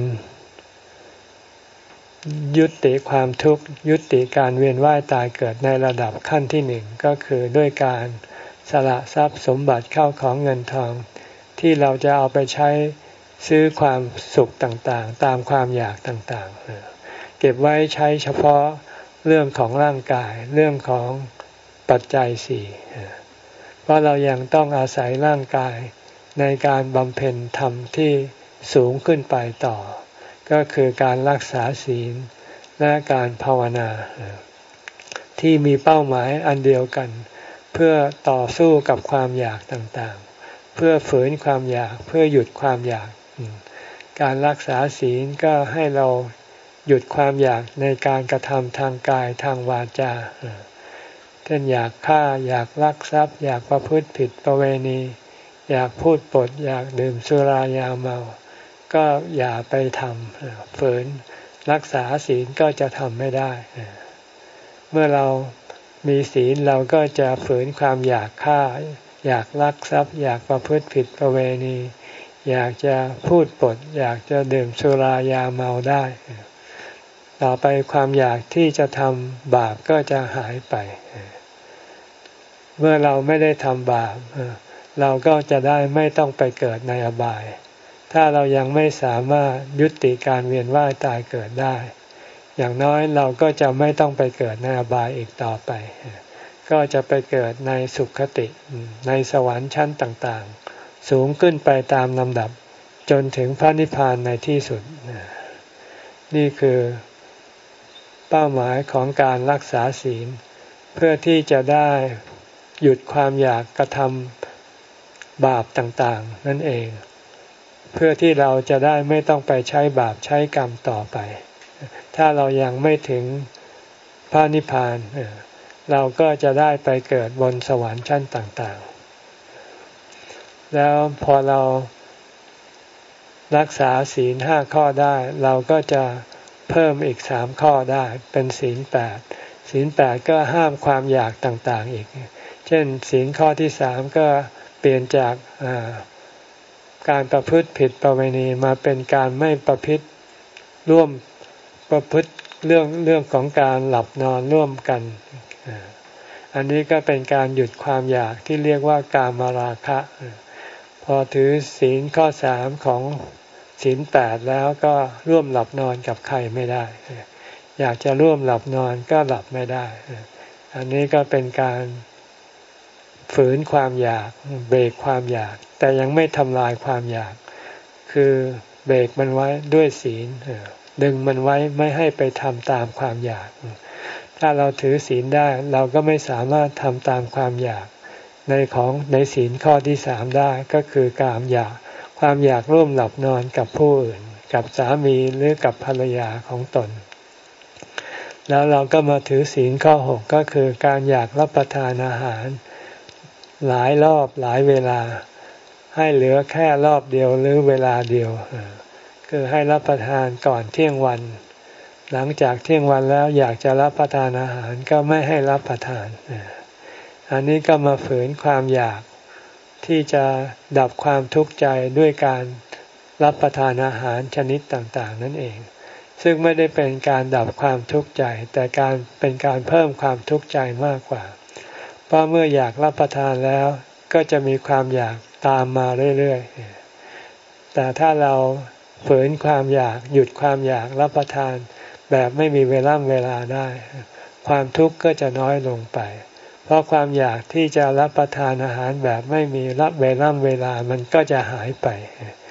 ยุติความทุกข์ยุติการเวียนว่ายตายเกิดในระดับขั้นที่หนึ่งก็คือด้วยการสละทรัพย์สมบัติเข้าของเงินทองที่เราจะเอาไปใช้ซื้อความสุขต่างๆตามความอยากต่างๆเก็บไว้ใช้เฉพาะเรื่องของร่างกายเรื่องของปัจจัยสี่เพราะเรายังต้องอาศัยร่างกายในการบำเพ็ญธรรมที่สูงขึ้นไปต่อก็คือการรักษาศีลและการภาวนาที่มีเป้าหมายอันเดียวกันเพื่อต่อสู้กับความอยากต่างๆเพื่อฝืนความอยากเพื่อหยุดความอยากการรักษาศีลก็ให้เราหยุดความอยากในการกระทำทางกายทางวาจาเช่นอยากฆ่าอยากลักทรัพย์อยากประพฤติผิดประเวณีอยากพูดปดอยากดื่มสุรายาเมาก็อย่าไปทำฝืนรักษาศีลก็จะทำไม่ได้เมื่อเรามีศีลเราก็จะฝืนความอยากฆ่าอยากลักทรัพย์อยากประพฤติผิดประเวณีอยากจะพูดปดอยากจะดื่มสุรายาเมาได้ต่อไปความอยากที่จะทำบาปก็จะหายไปเมื่อเราไม่ได้ทำบาปเราก็จะได้ไม่ต้องไปเกิดในอบายถ้าเรายังไม่สามารถยุติการเวียนว่ายตายเกิดได้อย่างน้อยเราก็จะไม่ต้องไปเกิดในอบายอีกต่อไปก็จะไปเกิดในสุคติในสวรรค์ชั้นต่างๆสูงขึ้นไปตามลำดับจนถึงพระนิพพานในที่สุดนี่คือเป้าหมายของการรักษาศีลเพื่อที่จะได้หยุดความอยากกระทำบาปต่างๆนั่นเองเพื่อที่เราจะได้ไม่ต้องไปใช้บาปใช้กรรมต่อไปถ้าเรายังไม่ถึงพระนิพพานเราก็จะได้ไปเกิดบนสวรรค์ชั้นต่างๆแล้วพอเรารักษาศีลห้าข้อได้เราก็จะเพิ่มอีกสามข้อได้เป็นศีลแปดศีลแปดก็ห้ามความอยากต่างๆอีกเช่นศีลข้อที่สามก็เปลี่ยนจากการประพฤติผิดประเวณีมาเป็นการไม่ประพฤติร่วมประพฤติเรื่องเรื่องของการหลับนอนร่วมกันอันนี้ก็เป็นการหยุดความอยากที่เรียกว่ากามราคะพอถือศีลข้อสามของศีลแปดแล้วก็ร่วมหลับนอนกับใครไม่ได้อยากจะร่วมหลับนอนก็หลับไม่ได้อันนี้ก็เป็นการฝืนความอยากเบรกความอยากแต่ยังไม่ทำลายความอยากคือเบรกมันไว้ด้วยศีลดึงมันไว้ไม่ให้ไปทำตามความอยากถ้าเราถือศีลได้เราก็ไม่สามารถทำตามความอยากในของในศีลข้อที่สามได้ก็คือกามอยากความอยากร่วมหลับนอนกับผู้อื่นกับสามีหรือกับภรรยาของตนแล้วเราก็มาถือศีลข้อหกก็คือการอยากรับประทานอาหารหลายรอบหลายเวลาให้เหลือแค่รอบเดียวหรือเวลาเดียวคือให้รับประทานก่อนเที่ยงวันหลังจากเที่ยงวันแล้วอยากจะรับประทานอาหารก็ไม่ให้รับประทานอันนี้ก็มาฝืนความอยากที่จะดับความทุกข์ใจด้วยการรับประทานอาหารชนิดต่างๆนั่นเองซึ่งไม่ได้เป็นการดับความทุกข์ใจแต่การเป็นการเพิ่มความทุกข์ใจมากกว่าเพราะเมื่ออยากรับประทานแล้วก็จะมีความอยากตามมาเรื่อยๆแต่ถ้าเราฝืนความอยากหยุดความอยากรับประทานแบบไม่มีเวลาเวลาได้ความทุกข์ก็จะน้อยลงไปเพราะความอยากที่จะรับประทานอาหารแบบไม่มีรับเวลาเวลามันก็จะหายไป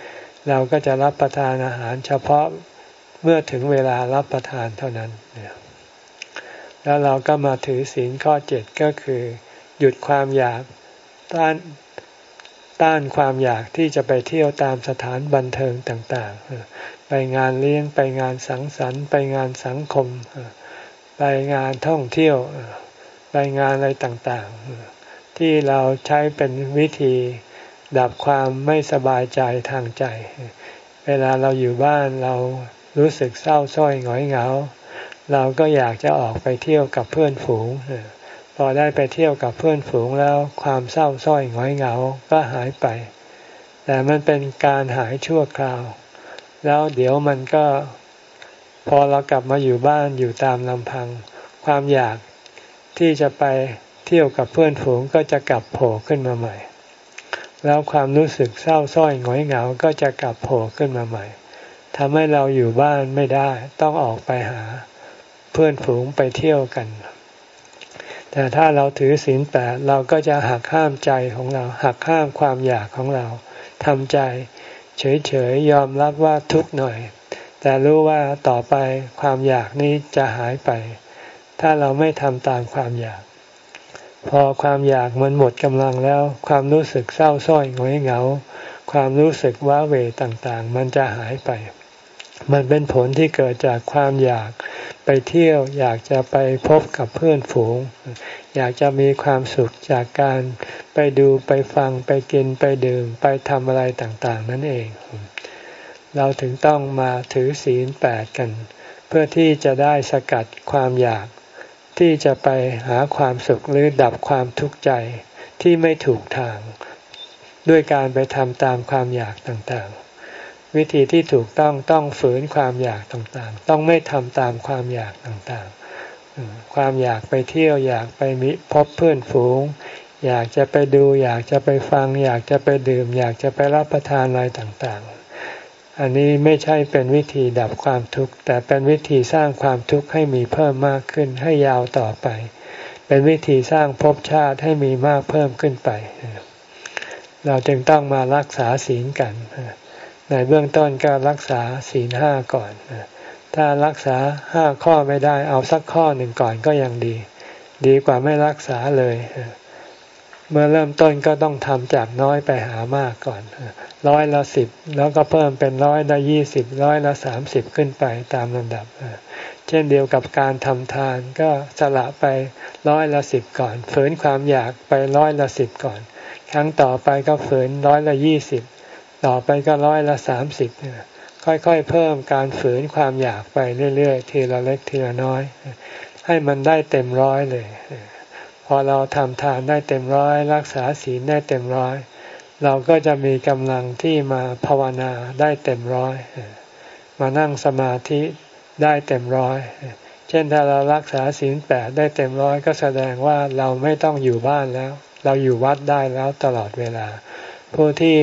เราก็จะรับประทานอาหารเฉพาะเมื่อถึงเวลารับประทานเท่านั้นแล้วเราก็มาถือศีลข้อเจ็ดก็คือหยุดความอยากต้านต้านความอยากที่จะไปเที่ยวตามสถานบันเทิงต่างๆไปงานเลี้ยงไปงานสังสรรค์ไปงานสังคมไปงานท่องเที่ยวไปงานอะไรต่างๆที่เราใช้เป็นวิธีดับความไม่สบายใจทางใจเวลาเราอยู่บ้านเรารู้สึกเศร้าส้อยหงอยเหงาเราก็อยากจะออกไปเที่ยวกับเพื่อนฝูงพอได้ไปเที่ยวกับเพื่อนฝูงแล้วความเศร้าส้อยหงอยเหงาก็หายไปแต่มันเป็นการหายชั่วคราวแล้วเดี๋ยวมันก็พอเรากลับมาอยู่บ้านอยู่ตามลำพังความอยากที่จะไปเที่ยวกับเพื่อนฝูงก็จะกลับโผล่ขึ้นมาใหม่แล้วความรู้สึกเศร้าส้อยหงอยเหงาก็จะกลับโผล่ขึ้นมาใหม่ทำให้เราอยู่บ้านไม่ได้ต้องออกไปหาเพื่อนฝูงไปเที่ยวกันแต่ถ้าเราถือศีลแปดเราก็จะหักห้ามใจของเราหักห้ามความอยากของเราทำใจเฉยๆยอมรับว่าทุกข์หน่อยแต่รู้ว่าต่อไปความอยากนี้จะหายไปถ้าเราไม่ทำตามความอยากพอความอยากมันหมดกำลังแล้วความรู้สึกเศร้าส้อยหงอยเหงาความรู้สึกว้าเหวต่างๆมันจะหายไปมันเป็นผลที่เกิดจากความอยากไปเที่ยวอยากจะไปพบกับเพื่อนฝูงอยากจะมีความสุขจากการไปดูไปฟังไปกินไปดื่มไปทำอะไรต่างๆนั่นเองเราถึงต้องมาถือศีลแปดกันเพื่อที่จะได้สกัดความอยากที่จะไปหาความสุขหรือดับความทุกข์ใจที่ไม่ถูกทางด้วยการไปทำตามความอยากต่างๆวิธีที่ถูกต้องต้องฝืนความอยากต่างๆต้องไม่ทำตามความอยากต่างๆความอยากไปเที่ยวอยากไปมิพบเพื่อนฝูงอยากจะไปดูอยากจะไปฟังอยากจะไปดื่มอยากจะไปรับประทานอะไรต่างๆอันนี้ไม่ใช่เป็นวิธีดับความทุกข์แต่เป็นวิธีสร้างความทุกข์ให้มีเพิ่มมากขึ้นให้ยาวต่อไปเป็นวิธีสร้างภพชาติให้มีมากเพิ่มขึ้นไปเราจึงต้องมารักษาศีลกันในเบื้องต้นก็รักษาศีลห้าก่อนถ้ารักษาห้าข้อไม่ได้เอาสักข้อหนึ่งก่อนก็ยังดีดีกว่าไม่รักษาเลยเมื่อเริ่มต้นก็ต้องทำจากน้อยไปหามากก่อนร้อยละสิบแล้วก็เพิ่มเป็นร้อยละยี่สิบร้อยละสามสิบขึ้นไปตามลำดับเช่นเดียวกับการทำทานก็สละไปร้อยละสิบก่อนฝืนความอยากไปร้อยละสิบก่อนครั้งต่อไปก็ฝืนร้อยละยี่สิบต่อไปก็ร้อยละสามสิบค่อยๆเพิ่มการฝืนความอยากไปเรื่อยๆทีละเล็กทีละน้อยให้มันได้เต็มร้อยเลยพอเราทำทานได้เต็มร้อยรักษาศีลได้เต็มร้อยเราก็จะมีกำลังที่มาภาวนาได้เต็มร้อยมานั่งสมาธิได้เต็มร้อยเช่นถ้าเรารักษาศีลแปดได้เต็มร้อยก็แสดงว่าเราไม่ต้องอยู่บ้านแล้วเราอยู่วัดได้แล้วตลอดเวลาผู้ที่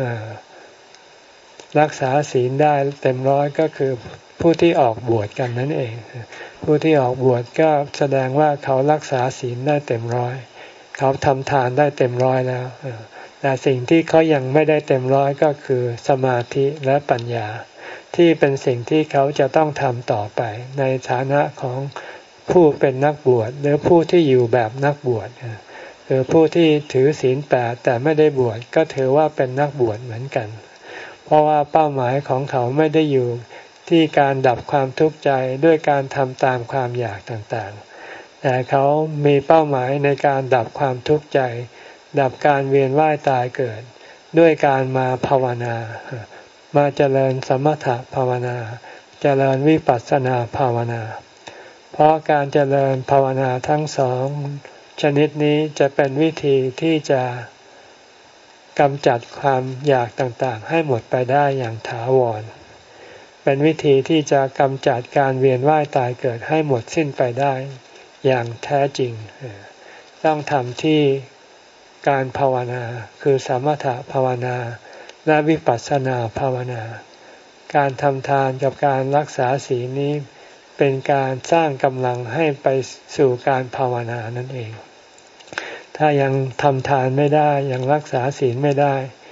รักษาศีลได้เต็มร้อยก็คือผู้ที่ออกบวชกันนั่นเองผู้ที่ออกบวชก็แสดงว่าเขารักษาศีลได้เต็มร้อยเขาทำทานได้เต็มร้อยแล้วแต่สิ่งที่เขายังไม่ได้เต็มร้อยก็คือสมาธิและปัญญาที่เป็นสิ่งที่เขาจะต้องทำต่อไปในฐานะของผู้เป็นนักบวชหรือผู้ที่อยู่แบบนักบวชคือผู้ที่ถือศีลแปดแต่ไม่ได้บวชก็ถือว่าเป็นนักบวชเหมือนกันเพราะว่าเป้าหมายของเขาไม่ได้อยู่ที่การดับความทุกข์ใจด้วยการทำตามความอยากต่างๆแต่เขามีเป้าหมายในการดับความทุกข์ใจดับการเวียนว่ายตายเกิดด้วยการมาภาวนามาเจริญสมถะภาวนาเจริญวิปัสสนาภาวนาเพราะการเจริญภาวนาทั้งสองชนิดนี้จะเป็นวิธีที่จะกำจัดความอยากต่างๆให้หมดไปได้อย่างถาวรเป็นวิธีที่จะกำจัดการเวียนว่ายตายเกิดให้หมดสิ้นไปได้อย่างแท้จริงต้องทำที่การภาวนาคือสมถะภาวนาและวิปัสสนาภาวนาการทำทานกับการรักษาศีลนี้เป็นการสร้างกำลังให้ไปสู่การภาวนานั่นเองถ้ายังทำทานไม่ได้ยังรักษาศีลไม่ได้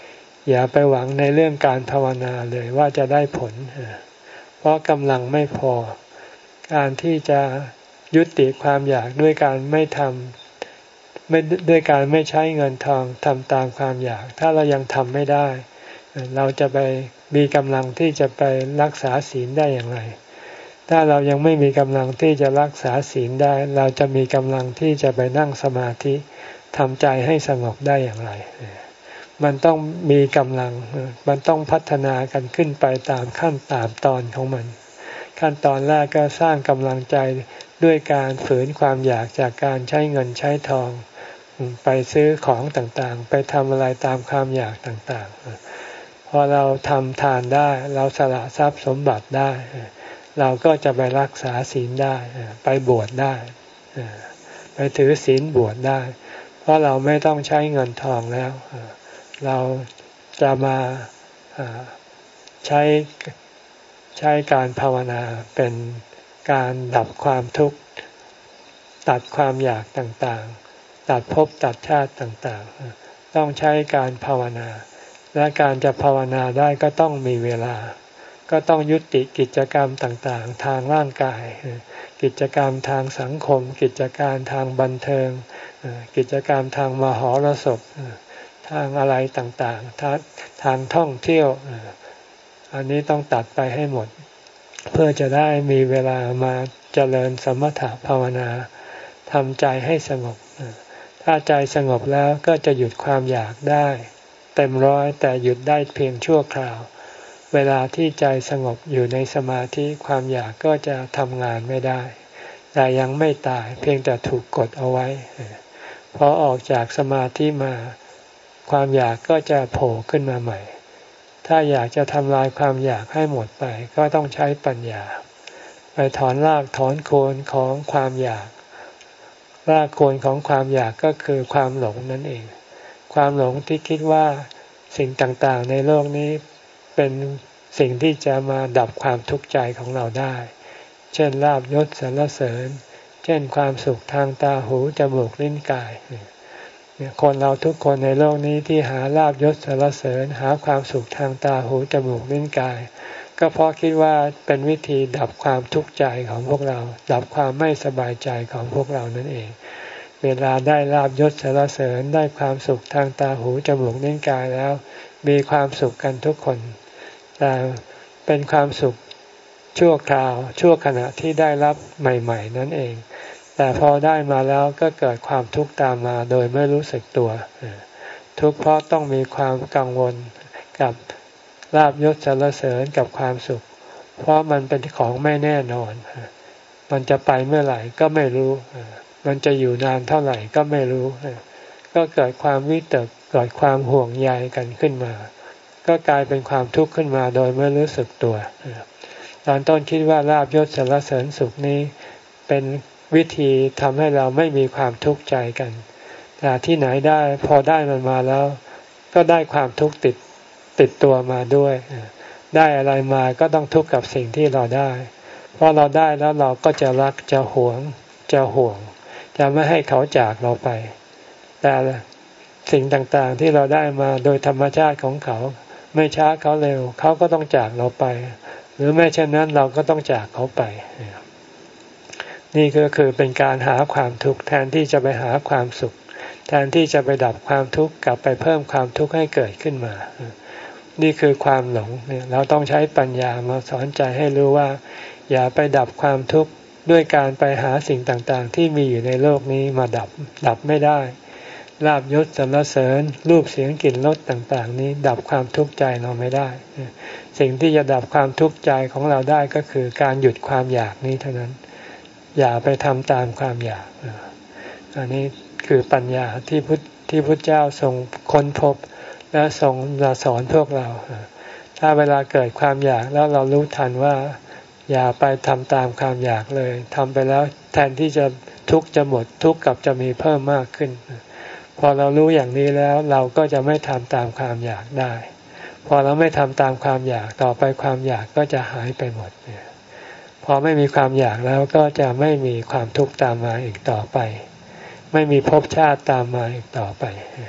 อย่าไปหวังในเรื่องการภาวนาเลยว่าจะได้ผลเพราะกำลังไม่พอการที่จะยุติความอยากด้วยการไม่ทำไม่ด้วยการไม่ใช้เงินทองทำตามความอยากถ้าเรายังทำไม่ได้เราจะไปมีกำลังที่จะไปรักษาศีลได้อย่างไรถ้าเรายังไม่มีกำลังที่จะรักษาศีลได้เราจะมีกำลังที่จะไปนั่งสมาธิทำใจให้สงบได้อย่างไรมันต้องมีกำลังมันต้องพัฒนากันขึ้นไปตามขั้นตามตอนของมันขั้นตอนแรกก็สร้างกำลังใจด้วยการฝืนความอยากจากการใช้เงินใช้ทองไปซื้อของต่างๆไปทำอะไรตามความอยากต่างๆพอเราทำทานได้เราสละทรัพย์สมบัติได้เราก็จะไปรักษาศีลได้ไปบวชได้ไปถือศีลบวชได้เพราะเราไม่ต้องใช้เงินทองแล้วเราจะมาใช้ใช้การภาวนาเป็นการดับความทุกข์ตัดความอยากต่างๆตัดภพตัดชาติต่างๆต้องใช้การภาวนาและการจะภาวนาได้ก็ต้องมีเวลาก็ต้องยุติกิจกรรมต่างๆทางร่างกายกิจกรรมทางสังคมกิจการทางบันเทิงกิจกรรมทางมหรสพทางอะไรต่างๆทางทางท่องเที่ยวอันนี้ต้องตัดไปให้หมดเพื่อจะได้มีเวลามาเจริญสมถะภาวนาทำใจให้สงบถ้าใจสงบแล้วก็จะหยุดความอยากได้เต็มร้อยแต่หยุดได้เพียงชั่วคราวเวลาที่ใจสงบอยู่ในสมาธิความอยากก็จะทำงานไม่ได้แต่ยังไม่ตายเพียงแต่ถูกกดเอาไว้พอออกจากสมาธิมาความอยากก็จะโผล่ขึ้นมาใหม่ถ้าอยากจะทำลายความอยากให้หมดไปก็ต้องใช้ปัญญาไปถอนรากถอนโคนของความอยากรากโคนของความอยากก็คือความหลงนั่นเองความหลงที่คิดว่าสิ่งต่างๆในโลกนี้เป็นสิ่งที่จะมาดับความทุกข์ใจของเราได้เช่นลาภยศสรรเสริญเช่นความสุขทางตาหูจมูกลิ้นกายคนเราทุกคนในโลกนี้ที่หาลาภยศสรรเสริญหาความสุขทางตาหูจมูกลิ้นกายก็เพราะคิดว่าเป็นวิธีดับความทุกข์ใจของพวกเราดับความไม่สบายใจของพวกเรานั่นเองเวลาได้ลาภยศสรรเสริญได้ความสุขทางตาหูจมูกลิ้นกายแล้วมีความสุขกันทุกคนแต่เป็นความสุขชั่วคราวชั่วขณะที่ได้รับใหม่ๆนั่นเองแต่พอได้มาแล้วก็เกิดความทุกข์ตามมาโดยไม่รู้สึกตัวทุกข์เพราะต้องมีความกังวลกับลาภยศสรรเสริญกับความสุขเพราะมันเป็นของไม่แน่นอนมันจะไปเมื่อไหร่ก็ไม่รู้มันจะอยู่นานเท่าไหร่ก็ไม่รู้ก็เกิดความวิตกเกิดความห่วงใยกันขึ้นมาก็กลายเป็นความทุกข์ขึ้นมาโดยไม่รู้สึกตัวตอนต้นคิดว่าลาภยศสรรเสริญสุขนี้เป็นวิธีทำให้เราไม่มีความทุกข์ใจกันแต่ที่ไหนได้พอได้มันมาแล้วก็ได้ความทุกข์ติดติดตัวมาด้วยได้อะไรมาก็ต้องทุกข์กับสิ่งที่เราได้เพราะเราได้แล้วเราก็จะรักจะหวงจะห่วงจะไม่ให้เขาจากเราไปแต่สิ่งต่างๆที่เราได้มาโดยธรรมชาติของเขาไม่ช้าเขาเร็วเขาก็ต้องจากเราไปหรือไม่เช่นนั้นเราก็ต้องจากเขาไปนี่ก็คือเป็นการหาความทุกข์แทนที่จะไปหาความสุขแทนที่จะไปดับความทุกข์กลับไปเพิ่มความทุกข์ให้เกิดขึ้นมานี่คือความหลงเนี่ยเราต้องใช้ปัญญามาสอนใจให้รู้ว่าอย่าไปดับความทุกข์ด้วยการไปหาสิ่งต่างๆที่มีอยู่ในโลกนี้มาดับดับไม่ได้ลาภยศสรรเสริญรูปเสียงกลิ่นรสต่างๆนี้ดับความทุกข์ใจเราไม่ได้สิ่งที่จะดับความทุกข์ใจของเราได้ก็คือการหยุดความอยากนี้เท่านั้นอย่าไปทำตามความอยากอันนี้คือปัญญาที่พุทธที่พุทธเจ้าทรงค้นพบและทรงสอนพวกเราถ้าเวลาเกิดความอยากแล้วเรารู้ทันว่าอย่าไปทำตามความอยากเลยทำไปแล้วแทนที่จะทุกข์จะหมดทุกข์กับจะมีเพิ่มมากขึ้นพอเรารู้อย่างนี้แล้วเราก็จะไม่ทำตามความอยากได้พอเราไม่ทำตามความอยากต่อไปความอยากก็จะหายไปหมดพอไม่มีความอยากแล้วก็จะไม่มีความทุกข์ตามมาอีกต่อไปไม่มีภพชาติตามมาอีกต่อไป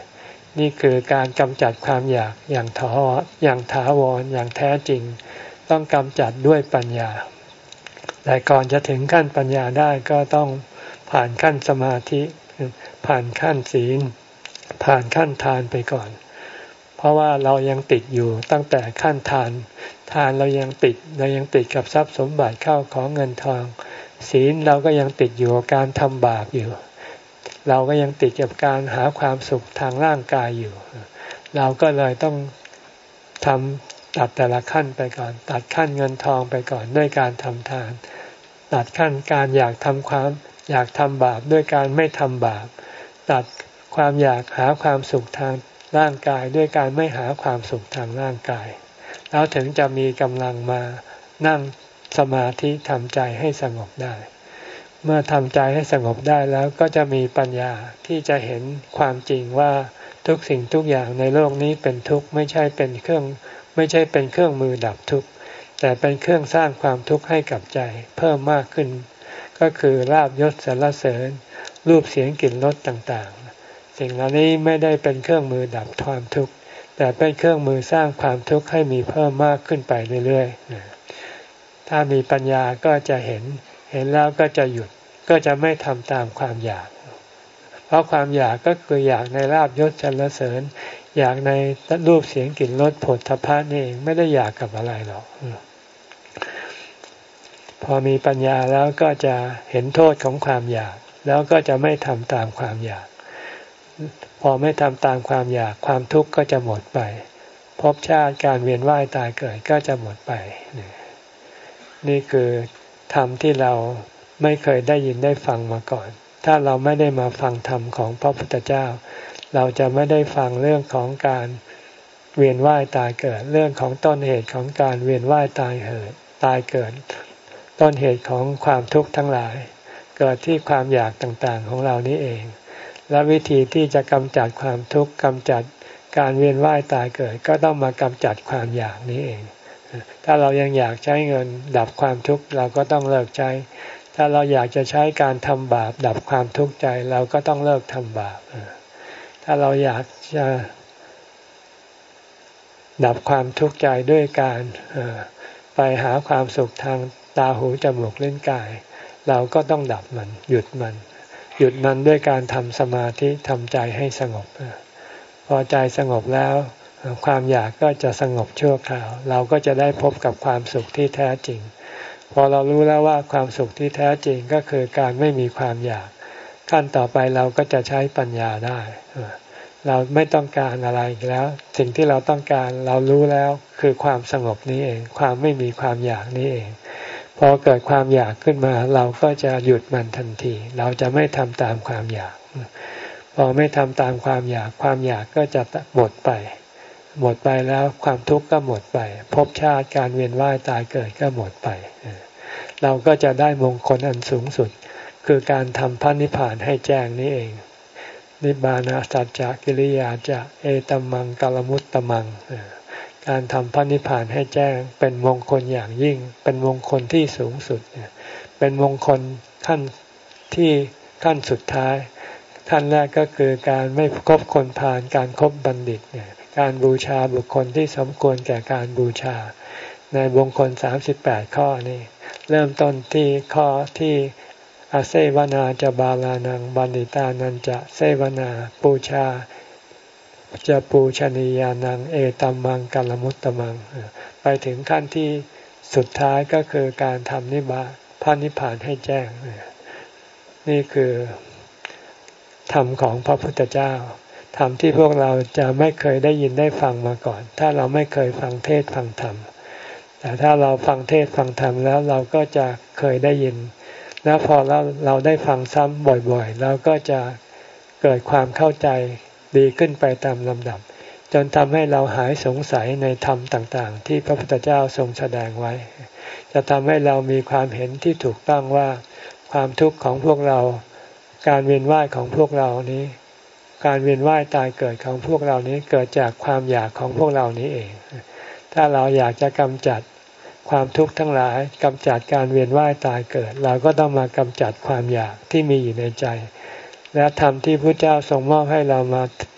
นี่คือการกำจัดความอยากอย่างถาวรอย่างถาวรอย่างแท้จริงต้องกำจัดด้วยปัญญาแต่ก่อนจะถึงขั้นปัญญาได้ก็ต้องผ่านขั้นสมาธิผ่านขั้นศีลผ่านขั้นทานไปก่อนเพราะว่าเรายังติดอยู่ตั้งแต่ขั้นทานทานเรายังติดเรายังติดกับทรัพย์สมบัติเข้าของเงินทองศีลเราก็ยังติดอยู่กับการทำบาปอยู่เราก็ยังติดกับการหาความสุขทางร่างกายอยู่เราก็เลยต้องทำตัดแต่ละขั้นไปก่อนตัดขั้นเงินทองไปก่อนด้วยการทำทานตัดขั้นการอยากทำความอยากทำบาปด้วยการไม่ทำบาปตัดความอยากหาความสุขทางร่างกายด้วยการไม่หาความสุขทางร่างกายแล้วถึงจะมีกำลังมานั่งสมาธิทำใจให้สงบได้เมื่อทำใจให้สงบได้แล้วก็จะมีปัญญาที่จะเห็นความจริงว่าทุกสิ่งทุกอย่างในโลกนี้เป็นทุกข์ไม่ใช่เป็นเครื่องไม่ใช่เป็นเครื่องมือดับทุกข์แต่เป็นเครื่องสร้างความทุกข์ให้กับใจเพิ่มมากขึ้นก็คือลาภยศสรรเสริญรูปเสียงกลิ่นรสต่างๆสิ่งเหล่านี้ไม่ได้เป็นเครื่องมือดับความทุกข์แต่เป็นเครื่องมือสร้างความทุกข์ให้มีเพิ่มมากขึ้นไปเรื่อยๆถ้ามีปัญญาก็จะเห็นเห็นแล้วก็จะหยุดก็จะไม่ทำตามความอยากเพราะความอยากก็คืออยากในลาภยศสรรเสริญอยากในรูปเสียงกลิ่นรสโผฏฐัพพะนี่เองไม่ได้อยากกับอะไรหรอกพอมีปัญญาแล้วก็จะเห็นโทษของความอยากแล้วก็จะไม่ทำตามความอยากพอไม่ทำตามความอยากความทุกข์ก็จะหมดไปภพชาติการเวียนว่ายตายเกิดก็จะหมดไปนี่คือธรรมที่เราไม่เคยได้ยินได้ฟังมาก่อนถ้าเราไม่ได้มาฟังธรรมของพระพุทธเจ้าเราจะไม่ได้ฟังเรื่องของการเวียนว่ายตายเกิดเรื่องของต้นเหตุของการเวียนว่ายตายเกิดตายเกิดต้นเหตุของความทุกข์ทั้งหลายเกิดที่ความอยากต่างๆของเรานี้เองและวิธีที่จะกำจัดความทุกข์กำจัดการเวียนว่ายตายเกิดก็ต้องมากำจัดความอยากนี้เองถ้าเรายังอยากใช้เงินดับความทุกข์เราก็ต้องเลิกใช้ถ้าเราอยากจะใช้การทำบาปดับความทุกข์ใจเราก็ต้องเลิกทำบาปถ้าเราอยากจะดับความทุกข์ใจด้วยการไปหาความสุขทางตาหูจมูกลิ้นกายเราก็ต้องดับมันหยุดมันหยุดมันด้วยการทำสมาธิทำใจให้สงบพอใจสงบแล้วความอยากก็จะสงบชั่วคราวเราก็จะได้พบกับความสุขที่แท้จริงพอเรารู้แล้วว่าความสุขที่แท้จริงก็คือการไม่มีความอยากขั้นต่อไปเราก็จะใช้ปัญญาได้เราไม่ต้องการอะไรอีกแล้วสิ่งที่เราต้องการเรารู้แล้วคือความสงบนี้เองความไม่มีความอยากนี้เองพอเกิดความอยากขึ้นมาเราก็จะหยุดมันทันทีเราจะไม่ทำตามความอยากพอไม่ทำตามความอยากความอยากก็จะหมดไปหมดไปแล้วความทุกข์ก็หมดไปภพชาติการเวียนว่ายตายเกิดก็หมดไปเราก็จะได้มงคลอันสูงสุดคือการทำพระนิพพานให้แจ้งนี้เองนิบานะสัจจะกิริยาจะเอตัมมังกัลมุตตมังการทำพระนิพพานให้แจ้งเป็นมงคลอย่างยิ่งเป็นมงคลที่สูงสุดเป็นมงคลขั้นที่ขั้นสุดท้ายขั้นแรกก็คือการไม่คบคนพาลการคบบัณฑิตเนี่ยการบูชาบุคคลที่สมควรแก่การบูชาในมงคลสามสิบแปดข้อนี้เริ่มต้นที่ข้อที่อาเซวนาจะบาลานังบัณฑิตานันจะเซวนาปูชาจะปูชนียานังเอตัมมังกัลมุตตมังไปถึงขั้นที่สุดท้ายก็คือการทำนิบาพระนิพพานให้แจ้งนี่คือธรรมของพระพุทธเจ้าธรรมที่พวกเราจะไม่เคยได้ยินได้ฟังมาก่อนถ้าเราไม่เคยฟังเทศฟังธรรมแต่ถ้าเราฟังเทศฟังธรรมแล้วเราก็จะเคยได้ยินแล้วพอเราเราได้ฟังซ้ำบ่อยๆเราก็จะเกิดความเข้าใจดีขึ้นไปตามลำดับจนทำให้เราหายสงสัยในธรรมต่างๆที่พระพุทธเจ้าทรงแสดงไว้จะทำให้เรามีความเห็นที่ถูกต้องว่าความทุกข์ของพวกเราการเวียนว่ายของพวกเรานี้การเวียนว่ายตายเกิดของพวกเรานี้เกิดจากความอยากของพวกเรานี้เองถ้าเราอยากจะกำจัดความทุกข์ทั้งหลายกำจัดการเวียนว่ายตายเกิดเราก็ต้องมากำจัดความอยากที่มีอยู่ในใจและธรรมที่พระเจ้าทรงมอบให้เรามาก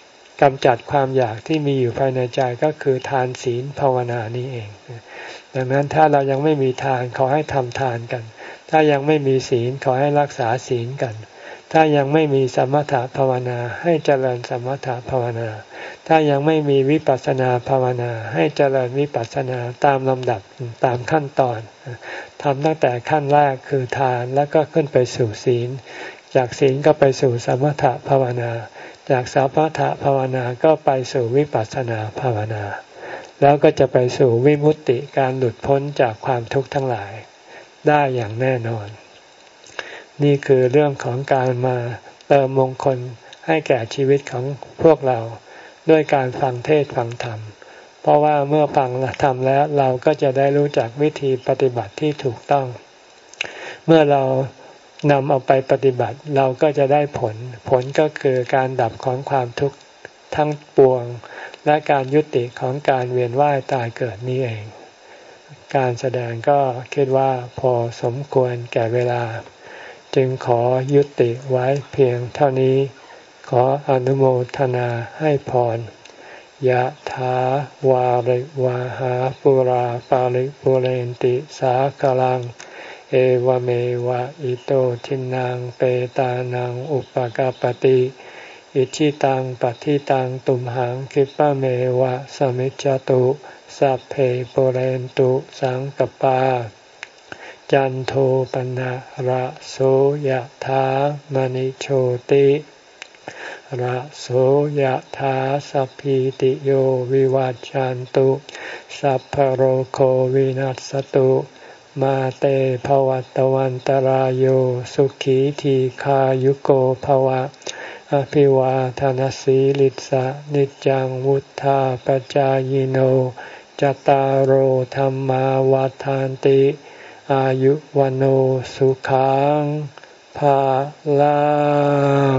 กำจัดความอยากที่มีอยู่ภายในใจก็คือทานศีลภาวนานี้เองดังนั้นถ้าเรายังไม่มีทานขอให้ทำทานกันถ้ายังไม่มีศีลขอให้รักษาศีลกันถ้ายังไม่มีสมถภาวนาให้เจริญสมถภาวนาถ้ายังไม่มีวิปัสสนาภาวนาให้เจริญวิปัสสนาตามลำดับตามขั้นตอนทำตั้งแต่ขั้นแรกคือทานแล้วก็ขึ้นไปสู่ศีลจากศีลก็ไปสู่สมถภาวนาจากสมถภาวนาก็ไปสู่วิปัสสนาภาวนาแล้วก็จะไปสู่วิมุตติการหลุดพ้นจากความทุกข์ทั้งหลายได้อย่างแน่นอนนี่คือเรื่องของการมาเติมมงคลให้แก่ชีวิตของพวกเราด้วยการฟังเทศน์ฟังธรรมเพราะว่าเมื่อฟังธรรมแล้วเราก็จะได้รู้จักวิธีปฏิบัติที่ถูกต้องเมื่อเรานำเอาไปปฏิบัติเราก็จะได้ผลผลก็คือการดับของความทุกข์ทั้งปวงและการยุติของการเวียนว่ายตายเกิดนี้เองการแสดงก็คิดว่าพอสมควรแก่เวลาจึงขอยุติไว้เพียงเท่านี้ขออนุโมทนาให้พรยะถาวาริวาหาปุราปาริปุเรนติสากลังเอวเมวะอิโตทินังเปตานังอุปกปติอิชิตังปฏิตังตุมหังคิปะเมวะสมิจจตุสัพเพปุเรนตุสังกปาจันโทปนะระโสยถามณิโชติระโสยถาสัพพิติโยวิวัจจันตุสัพพโรโควินัสสตุมาเตภวัตวันตรายโยสุขีทีขายุโกภวะอภิวาทานสีลิสะนิจังวุธาปจายโนจตารโหธรรมาวาทานติอายุวันโอสุขังภาลัง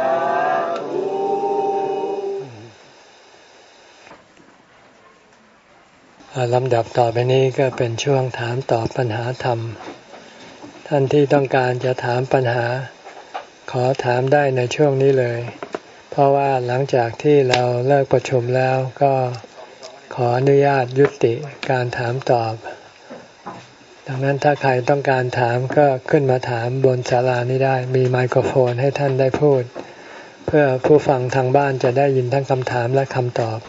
ลำดับต่อไปนี้ก็เป็นช่วงถามตอบปัญหาธรรมท่านที่ต้องการจะถามปัญหาขอถามได้ในช่วงนี้เลยเพราะว่าหลังจากที่เราเลิกประชุมแล้วก็ขออนุญาตยุติการถามตอบดังนั้นถ้าใครต้องการถามก็ขึ้นมาถามบนศาลานี้ได้มีไมโครโฟนให้ท่านได้พูดเพื่อผู้ฟังทางบ้านจะได้ยินทั้งคำถามและคำตอบ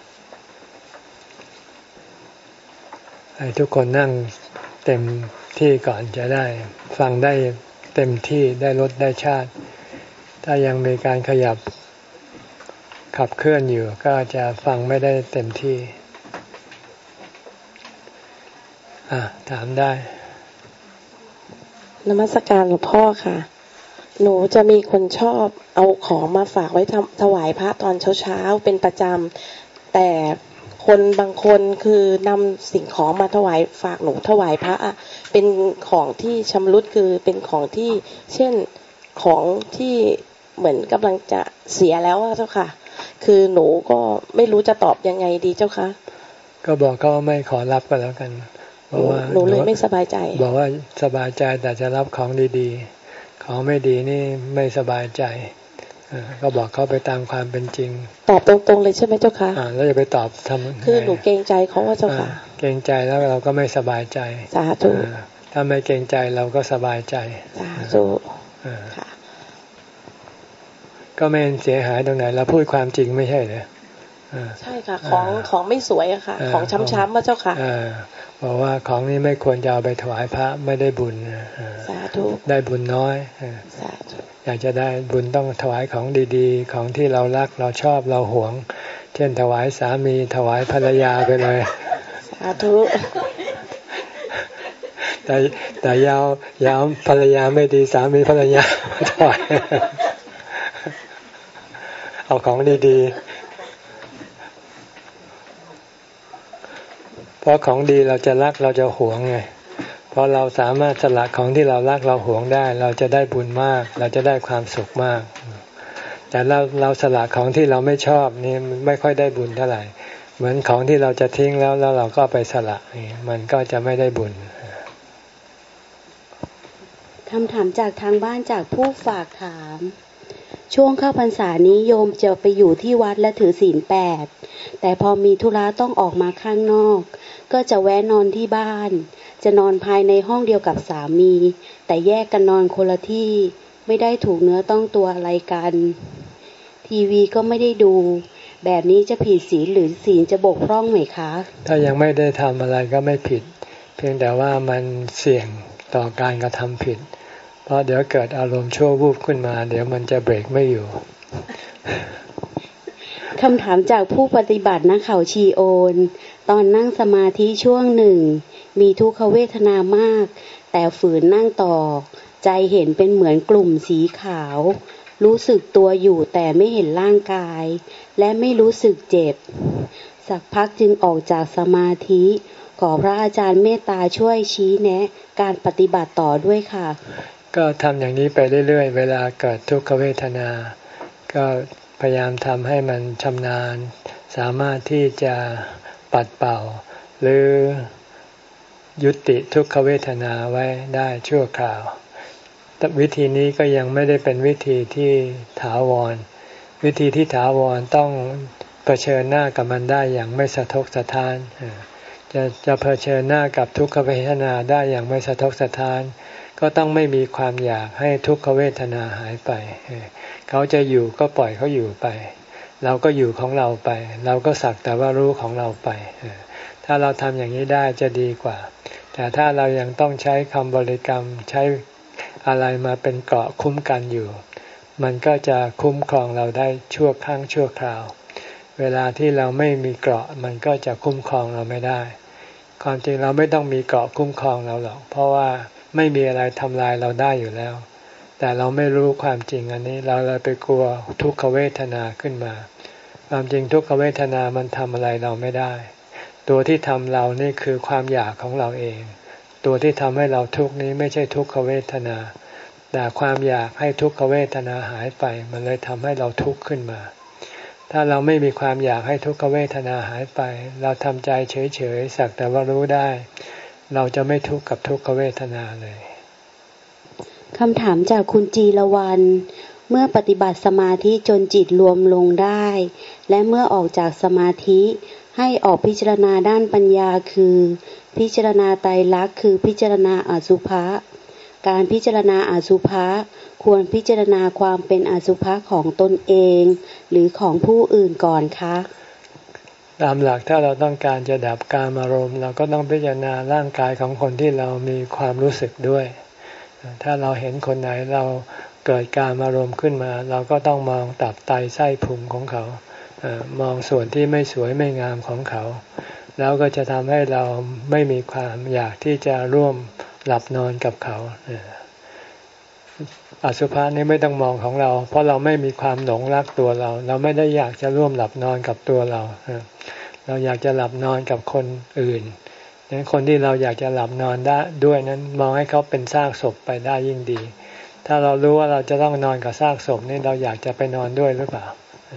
ให้ทุกคนนั่งเต็มที่ก่อนจะได้ฟังได้เต็มที่ได้ลดได้ชาติถ้ายังมีการขยับขับเคลื่อนอยู่ก็จะฟังไม่ได้เต็มที่อ่ะถามได้นมัสการหลวงพ่อค่ะหนูจะมีคนชอบเอาของมาฝากไว้ถวายพระตอนเช้าๆเป็นประจำแต่คนบางคนคือนำสิ่งของมาถวายฝากหนูถวายพระเป็นของที่ชำรุดคือเป็นของที่เช่นของที่เหมือนกำลังจะเสียแล้วเจ้าค่ะคือหนูก็ไม่รู้จะตอบยังไงดีเจ้าค่ะก็บอกเขาไม่ขอรับก็แล้วกันเพราะว่าหนูเลยไม่สบายใจบอกว่าสบายใจแต่จะรับของดีๆของไม่ดีนี่ไม่สบายใจก็บอกเขาไปตามความเป็นจริงตอบตรงๆเลยใช่ไหมเจ้าค่ะอ่าแล้วจะไปตอบทำคือหนูเกรงใจเขาว่าเจ้าค่ะเกรงใจแล้วเราก็ไม่สบายใจสาธุถ้าไม่เกรงใจเราก็สบายใจสาธุค่ะก็ไม่เสียหายตรงไหนเราพูดความจริงไม่ใช่เหรอใช่ค่ะของของไม่สวยอะค่ะของช้ำๆว่าเจ้าค่ะบอกว่าของนี้ไม่ควรจะเอาไปถวายพระไม่ได้บุญสาธุได้บุญน้อยสาธุอยากจะได้บุญต้องถวายของดีๆของที่เรารักเราชอบเราหวงเช่นถวายสามีถวายภรรยาไปเลยสาธุแต่แต่ยาวยาวภรรยาไม่ดีสามีภรรยาถวายเอาของดีๆเพราะของดีเราจะรักเราจะหวงไงพอเราสามารถสละของที่เรารักเราหวงได้เราจะได้บุญมากเราจะได้ความสุขมากแต่เราเราสละของที่เราไม่ชอบนี่ไม่ค่อยได้บุญเท่าไหร่เหมือนของที่เราจะทิ้งแล้วแล้วเราก็ไปสละนี่มันก็จะไม่ได้บุญคำถามจากทางบ้านจากผู้ฝากถามช่วงเข้าพรรษานี้โยมจะไปอยู่ที่วัดและถือศีลแปดแต่พอมีธุระต้องออกมาข้างนอกก็จะแวะนอนที่บ้านจะนอนภายในห้องเดียวกับสามีแต่แยกกันนอนคนละที่ไม่ได้ถูกเนื้อต้องตัวอะไรกันทีวีก็ไม่ได้ดูแบบนี้จะผิดศีลหรือศีลจะบกพร่องไหมคะถ้ายังไม่ได้ทำอะไรก็ไม่ผิดเพียงแต่ว่ามันเสี่ยงต่อการกระทำผิดเพราะเดี๋ยวเกิดอารมณ์ชั่ววูบขึ้นมาเดี๋ยวมันจะเบรกไม่อยู่คำถามจากผู้ปฏิบัติณเขาชีโอนตอนนั่งสมาธิช่วงหนึ่งมีทุกขเวทนามากแต่ฝืนนั่งต่อใจเห็นเป็นเหมือนกลุ่มสีขาวรู้สึกตัวอยู่แต่ไม่เห็นร่างกายและไม่รู้สึกเจ็บสักพักจึงออกจากสมาธิขอพระอาจารย์เมตตาช่วยชี้แนะการปฏิบัติต่อด้วยค่ะก็ทำอย่างนี้ไปเรื่อยๆเวลาเกิดทุกขเวทนาก็พยายามทำให้มันชำนาญสามารถที่จะปัดเป่าหรือยุติทุกขเวทนาไว้ได้ชั่วคราววิธีนี้ก็ยังไม่ได้เป็นวิธีที่ถาวรวิธีที่ถาวรต้องเผชิญหน้ากับมันได้อย่างไม่สะทกสะท้านจะจะเผชิญหน้ากับทุกขเวทนาได้อย่างไม่สะทกสะท้านก็ต้องไม่มีความอยากให้ทุกขเวทนาหายไปเขาจะอยู่ก็ปล่อยเขาอยู่ไปเราก็อยู่ของเราไปเราก็สักแต่ว่ารู้ของเราไปถ้าเราทำอย่างนี้ได้จะดีกว่าแต่ถ้าเรายังต้องใช้คำบริกรรมใช้อะไรมาเป็นเกราะคุ้มกันอยู่มันก็จะคุ้มครองเราได้ชั่วครั้งชั่วคราวเวลาที่เราไม่มีเกราะมันก็จะคุ้มครองเราไม่ได้ความจริงเราไม่ต้องมีเกราะคุ้มครองเราหรอกเพราะว่าไม่มีอะไรทำลายเราได้อยู่แล้วแต่เราไม่รู้ความจริงอันนี้เราเลยไปกลัวทุกขเวทนาขึ้นมาความจริงทุกขเวทนามันทำอะไรเราไม่ได้ตัวที่ทำเรานี่คือความอยากของเราเองตัวที่ทำให้เราทุกข์นี้ไม่ใช่ทุกขเวทนาแต่ความอยากให้ทุกขเวทนาหายไปมันเลยทำให้เราทุกข์ขึ้นมาถ้าเราไม่มีความอยากให้ทุกขเวทนาหายไปเราทำใจเฉยๆสักแต่ว่ารู้ได้เราจะไม่ทุกข์กับทุกขเวทนาเลยคำถามจากคุณจีรวรรณเมื่อปฏิบัติสมาธิจนจิตรวมลงได้และเมื่อออกจากสมาธิให้ออกพิจารณาด้านปัญญาคือพิจารณาไตรลักษณ์คือพิจารณาอสุภะการพิจารณาอสุภะควรพิจารณาความเป็นอสุภะของตนเองหรือของผู้อื่นก่อนคะตามหลักถ้าเราต้องการจะดับกามารมณ์เราก็ต้องพิจารณาร่างกายของคนที่เรามีความรู้สึกด้วยถ้าเราเห็นคนไหนเราเกิดกามารมณ์ขึ้นมาเราก็ต้องมองตับไตไส้พุงของเขามองส่วนที่ไม่สวยไม่งามของเขาแล้วก็จะทำให้เราไม่มีความอยากที่จะร่วมหลับนอนกับเขาอสุภะนี่ไม่ต้องมองของเราเพราะเราไม่มีความหลงรักตัวเราเราไม่ได้อยากจะร่วมหลับนอนกับตัวเราเราอยากจะหลับนอนกับคนอื่นดังนั้นคนที่เราอยากจะหลับนอนได้ด้วยนั้นมองให้เขาเป็นซากศพไปได้ยิ่งดีถ้าเรารู้ว่าเราจะต้องนอนกับซากศพนี่เราอยากจะไปนอนด้วยหรือเปล่า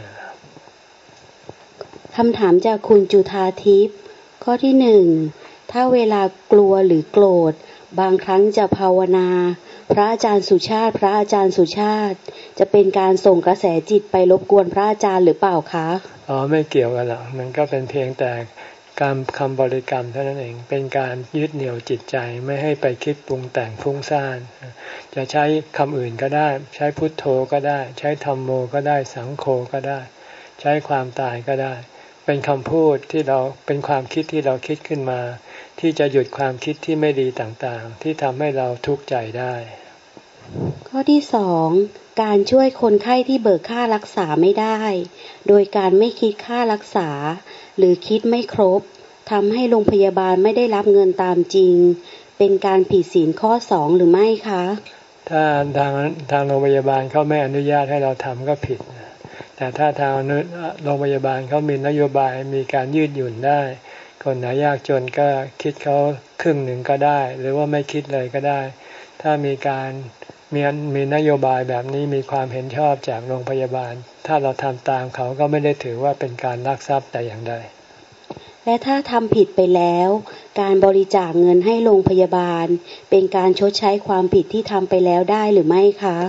คำถามจากคุณจุธาทิพย์ข้อที่หนึ่งถ้าเวลากลัวหรือโกรธบางครั้งจะภาวนาพระอาจารย์สุชาติพระอาจารย์สุชาติจะเป็นการส่งกระแสจิตไปรบกวนพระอาจารย์หรือเปล่าคะอ๋อไม่เกี่ยวกันหรอกมันก็เป็นเพียงแต่การคำบริกรรมเท่านั้นเองเป็นการยึดเหนี่ยวจิตใจไม่ให้ไปคิดปรุงแต่งฟุ้งซ่านจะใช้คำอื่นก็ได้ใช้พุทโธก็ได้ใช้ธัมโมก็ได้สังโฆก็ได้ใช้ความตายก็ได้เป็นคำพูดที่เราเป็นความคิดที่เราคิดขึ้นมาที่จะหยุดความคิดที่ไม่ดีต่างๆที่ทำให้เราทุกข์ใจได้ข้อที่สองการช่วยคนไข้ที่เบิกค่ารักษาไม่ได้โดยการไม่คิดค่ารักษาหรือคิดไม่ครบทำให้โรงพยาบาลไม่ได้รับเงินตามจริงเป็นการผิดศีลข้อสองหรือไม่คะถ้าทางทางโรงพยาบาลเขาไม่อนุญาตให้เราทำก็ผิดแต่ถ้าทางโรงพยาบาลเขามีนโยบายมีการยืดหยุ่นได้คนไหนยากจนก็คิดเขาครึ่งหนึ่งก็ได้หรือว่าไม่คิดเลยก็ได้ถ้ามีการมีมีนโยบายแบบนี้มีความเห็นชอบจากโรงพยาบาลถ้าเราทำตามเขาก็ไม่ได้ถือว่าเป็นการลักทรัพย์แต่อย่างใดและถ้าทำผิดไปแล้วการบริจาคเงินให้โรงพยาบาลเป็นการชดใช้ความผิดที่ทำไปแล้วได้หรือไม่คะ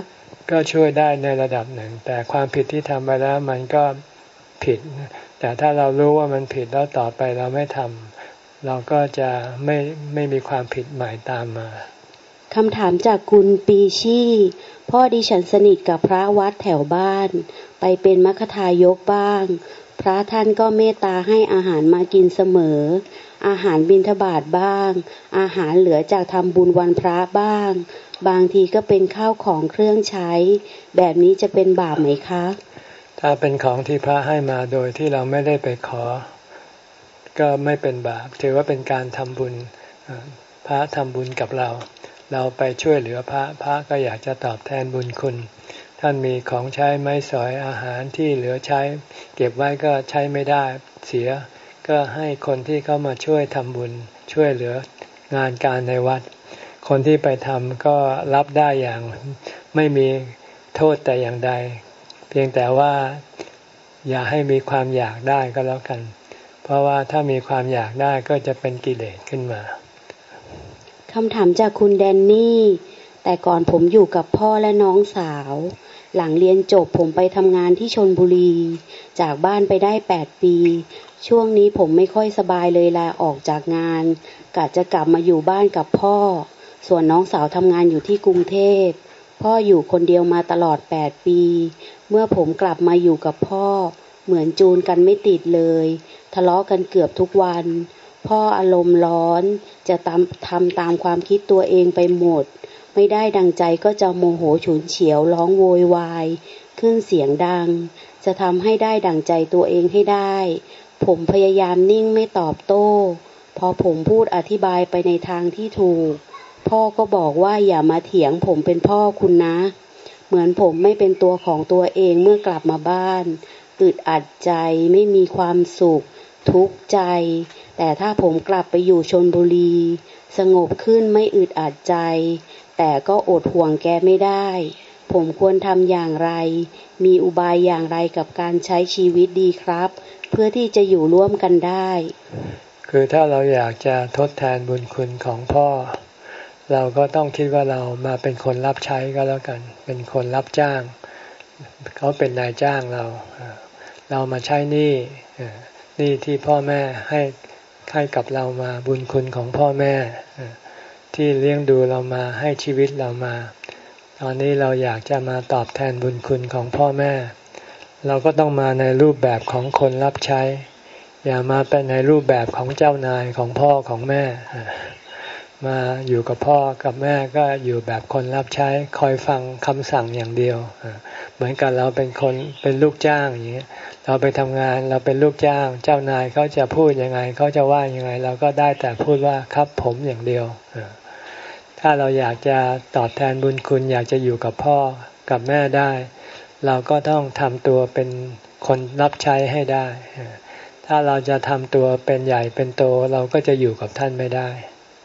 ก็ช่วยได้ในระดับหนึ่งแต่ความผิดที่ทำไปแล้วมันก็ผิดแต่ถ้าเรารู้ว่ามันผิดแล้วต่อไปเราไม่ทำเราก็จะไม่ไม่มีความผิดใหม่ตามมาคำถามจากคุณปีชี่พ่อดิฉันสนิทกับพระวัดแถวบ้านไปเป็นมัคคทายกบ้างพระท่านก็เมตตาให้อาหารมากินเสมออาหารบิณฑบาตบ้างอาหารเหลือจากทำบุญวันพระบ้างบางทีก็เป็นข้าวของเครื่องใช้แบบนี้จะเป็นบาปไหมคะถ้าเป็นของที่พระให้มาโดยที่เราไม่ได้ไปขอก็ไม่เป็นบาปถือว่าเป็นการทำบุญพระทำบุญกับเราเราไปช่วยเหลือพระพระก็อยากจะตอบแทนบุญคุณท่านมีของใช้ไม้สอยอาหารที่เหลือใช้เก็บไว้ก็ใช้ไม่ได้เสียก็ให้คนที่เข้ามาช่วยทำบุญช่วยเหลืองานการในวัดคนที่ไปทำก็รับได้อย่างไม่มีโทษแต่อย่างใดเพียงแต่ว่าอย่าให้มีความอยากได้ก็แล้วกันเพราะว่าถ้ามีความอยากได้ก็จะเป็นกิเลสขึ้นมาคำถามจากคุณแดนนี่แต่ก่อนผมอยู่กับพ่อและน้องสาวหลังเรียนจบผมไปทำงานที่ชลบุรีจากบ้านไปได้แปดปีช่วงนี้ผมไม่ค่อยสบายเลยลาออกจากงานกะจะกลับมาอยู่บ้านกับพ่อส่วนน้องสาวทำงานอยู่ที่กรุงเทพพ่ออยู่คนเดียวมาตลอดแปดปีเมื่อผมกลับมาอยู่กับพ่อเหมือนจูนกันไม่ติดเลยทะเลาะกันเกือบทุกวันพ่ออารมณ์ร้อนจะทำทำตามความคิดตัวเองไปหมดไม่ได้ดังใจก็จะโมโหฉุนเฉียวร้องโวยวายขึ้นเสียงดังจะทำให้ได้ดังใจตัวเองให้ได้ผมพยายามนิ่งไม่ตอบโต้พอผมพูดอธิบายไปในทางที่ถูกพ่อก็บอกว่าอย่ามาเถียงผมเป็นพ่อคุณนะเหมือนผมไม่เป็นตัวของตัวเองเมื่อกลับมาบ้านอึดอัดใจไม่มีความสุขทุกข์ใจแต่ถ้าผมกลับไปอยู่ชลบุรีสงบขึ้นไม่อึดอัดใจแต่ก็อดห่วงแกไม่ได้ผมควรทำอย่างไรมีอุบายอย่างไรกับการใช้ชีวิตดีครับเพื่อที่จะอยู่ร่วมกันได้คือถ้าเราอยากจะทดแทนบุญคุณของพ่อเราก็ต้องคิดว่าเรามาเป็นคนรับใช้ก็แล้วกันเป็นคนรับจ้างเขาเป็นนายจ้างเราเรามาใช้หนี้หนี้ที่พ่อแม่ให้ให้กับเรามาบุญคุณของพ่อแม่ที่เลี้ยงดูเรามาให้ชีวิตเรามาตอนนี้เราอยากจะมาตอบแทนบุญคุณของพ่อแม่เราก็ต้องมาในรูปแบบของคนรับใช้อย่ามาเป็นในรูปแบบของเจ้านายของพ่อของแม่มาอยู่กับพ่อกับแม่ก็อยู่แบบคนรับใช้คอยฟังคำสั่งอย่างเดียวเหมือนกันเราเป็นคนเป็นลูกจ้างอย่างนี้เราไปทำงานเราเป็นลูกจ้างเจ้านายเขาจะพูดยังไงเขาจะว่ายังไงเราก็ได้แต่พูดว่าครับผมอย่างเดียวถ้าเราอยากจะตอบแทนบุญคุณอยากจะอยู่กับพ่อกับแม่ได้เราก็ต้องทำตัวเป็นคนรับใช้ให้ได้ถ้าเราจะทำตัวเป็นใหญ่เป็นโตเราก็จะอยู่กับท่านไม่ได้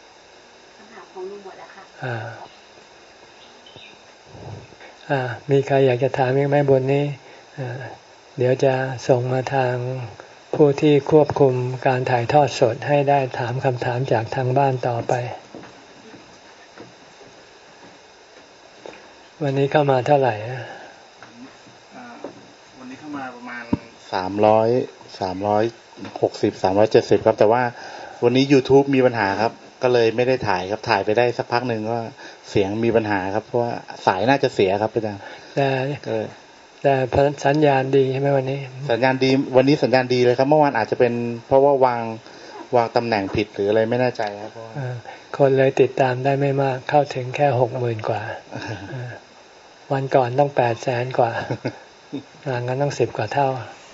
อ่าอ่ามีใครอยากจะถามอีกไหมบนนี้อ่าเดี๋ยวจะส่งมาทางผู้ที่ควบคุมการถ่ายทอดสดให้ได้ถามคำถามจากทางบ้านต่อไปวันนี้เข้ามาเท่าไหร่วันนี้เข้ามาประมาณสามร้อยสามร้อยหกสิบสามร้อยเจ็ดสิบครับแต่ว่าวันนี้ YouTube มีปัญหาครับก็เลยไม่ได้ถ่ายครับถ่ายไปได้สักพักหนึ่งก็เสียงมีปัญหาครับเพราะว่าสายน่าจะเสียครับอาจารย์แต่แต่สัญญาณดีใช่ไหมวันนี้สัญญาณดีวันนี้สัญญาณดีเลยครับเมื่อวานอาจจะเป็นเพราะว่าวางวางตำแหน่งผิดหรืออะไรไม่แน่ใจครับคนเลยติดตามได้ไม่มากเข้าถึงแค่หกหมื่นกว่าวันก่อนต้องแปดแสนกว่าห่างกันต้องสิบกว่าเท่า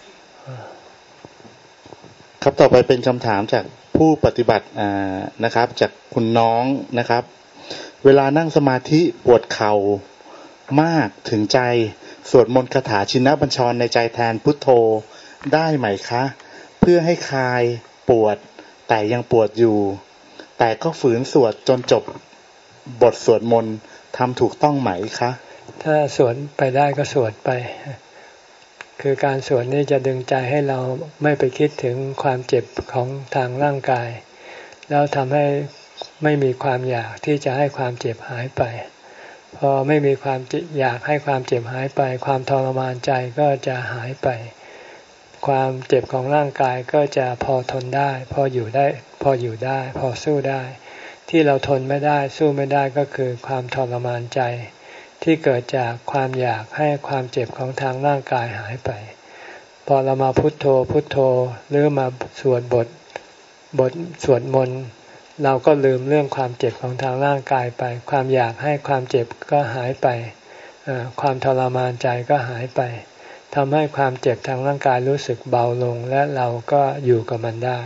ครับต่อไปเป็นคำถามจากผู้ปฏิบัตินะครับจากคุณน้องนะครับเวลานั่งสมาธิปวดเข่ามากถึงใจสวดมนต์คาถาชินบัญชรในใจแทนพุทโธได้ไหมคะเพื่อให้คลายปวดแต่ยังปวดอยู่แต่ก็ฝืนสวดจนจบบทสวดมนต์ทำถูกต้องไหมคะถ้าสวดไปได้ก็สวดไปคือการสวดนี่จะดึงใจให้เราไม่ไปคิดถึงความเจ็บของทางร่างกายแล้วทำให้ไม่มีความอยากที่จะให้ความเจ็บหายไปพพอไม่มีความอยากให้ความเจ็บหายไปความทรมานใจก็จะหายไปความเจ็บของร่างกายก็จะพอทนได้พออยู่ได้พออยู่ได้พอสู้ได้ที่เราทนไม่ได้สู้ไม่ได้ก็คือความทรมานใจที่เกิดจากความอยากให้ความเจ็บของทางร่างกายหายไปพอเรามาพุทโธพุทโธหรือมาสวดบทบทสวดมนต์เราก็ลืมเรื่องความเจ็บของทางร่างกายไปความอยากให้ความเจ็บก็หายไปความทรมานใจก็หายไปทำให้ความเจ็บทางร่างกายรู้สึกเบาลงและเราก็อยู่กับมันได้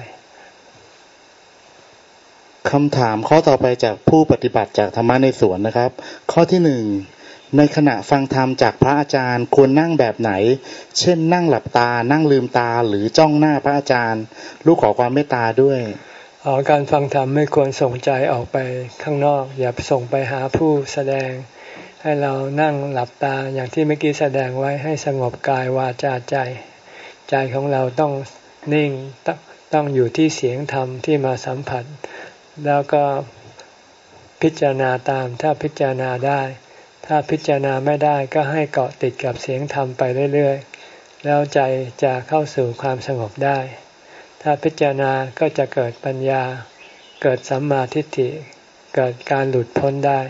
คำถามข้อต่อไปจากผู้ปฏิบัติจากธรรมะในสวนนะครับข้อที่หนึ่งในขณะฟังธรรมจากพระอาจารย์ควรนั่งแบบไหนเช่นนั่งหลับตานั่งลืมตาหรือจ้องหน้าพระอาจารย์ลูกขอความเมตตาด้วยอ๋อการฟังธรรมไม่ควรส่งใจออกไปข้างนอกอย่าส่งไปหาผู้แสดงให้เรานั่งหลับตาอย่างที่เมื่อกี้แสดงไว้ให้สงบกายวาจาใจใจของเราต้องนิ่งต้องอยู่ที่เสียงธรรมที่มาสัมผัสแล้วก็พิจารณาตามถ้าพิจารณาได้ถ้าพิจารณาไม่ได้ก็ให้เกาะติดกับเสียงธรรมไปเรื่อยๆแล้วใจจะเข้าสู่ความสงบได้ถ้าพิจารณาก็จะเกิดปัญญาเกิดสัมมาทิฏฐิเกิดการหลุดพ้นได้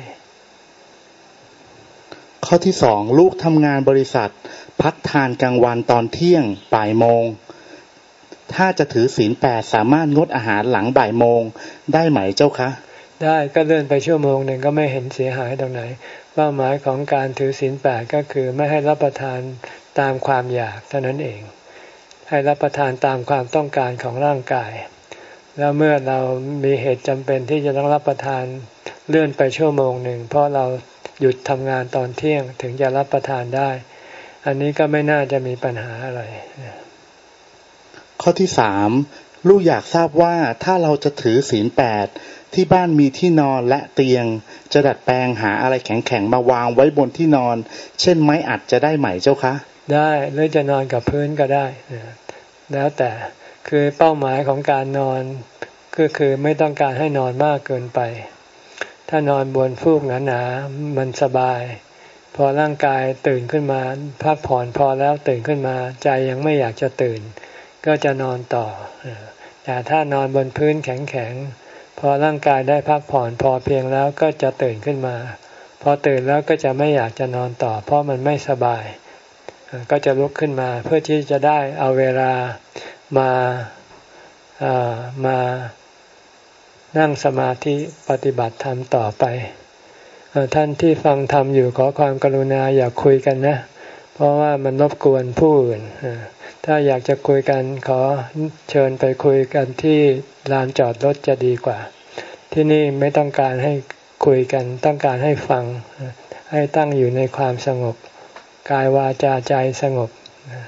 ข้อที่สองลูกทำงานบริษัทพักทานกลางวันตอนเที่ยงบ่ายโมงถ้าจะถือศีลแปดสามารถงดอาหารหลังบ่ายโมงได้ไหมเจ้าคะได้ก็เลื่อนไปชั่วโมงหนึ่งก็ไม่เห็นเสียหายตรงไหนเป้าหมายของการถือศีลแปดก็คือไม่ให้รับประทานตามความอยากเท่านั้นเองให้รับประทานตามความต้องการของร่างกายแล้วเมื่อเรามีเหตุจำเป็นที่จะต้องรับประทานเลื่อนไปชั่วโมงหนึ่งเพราะเราหยุดทำงานตอนเที่ยงถึงจะรับประทานได้อันนี้ก็ไม่น่าจะมีปัญหาอะไรข้อที่สามลูกอยากทราบว่าถ้าเราจะถือศีลแปดที่บ้านมีที่นอนและเตียงจะดัดแปลงหาอะไรแข็งๆมาวางไว้บนที่นอนเช่นไม้อัดจะได้ไหมเจ้าคะได้หรือจะนอนกับพื้นก็ได้แล้วแต่คือเป้าหมายของการนอนก็คือไม่ต้องการให้นอนมากเกินไปถ้านอนบนฟูกหนาๆมันสบายพอร่างกายตื่นขึ้นมาพักผ่อนพอแล้วตื่นขึ้นมาใจยังไม่อยากจะตื่นก็จะนอนต่อแต่ถ้านอนบนพื้นแข็งๆพอร่างกายได้พักผ่อนพอเพียงแล้วก็จะตื่นขึ้นมาพอตื่นแล้วก็จะไม่อยากจะนอนต่อเพราะมันไม่สบายก็จะลุกขึ้นมาเพื่อที่จะได้เอาเวลามาอ่ามานั่งสมาธิปฏิบัติธรรมต่อไปท่านที่ฟังธรรมอยู่ขอความกรุณาอย่าคุยกันนะเพราะว่ามันรบกวนผู้อื่นถ้าอยากจะคุยกันขอเชิญไปคุยกันที่ลานจอดรถจะดีกว่าที่นี่ไม่ต้องการให้คุยกันต้องการให้ฟังให้ตั้งอยู่ในความสงบกายวาจาใจสงบ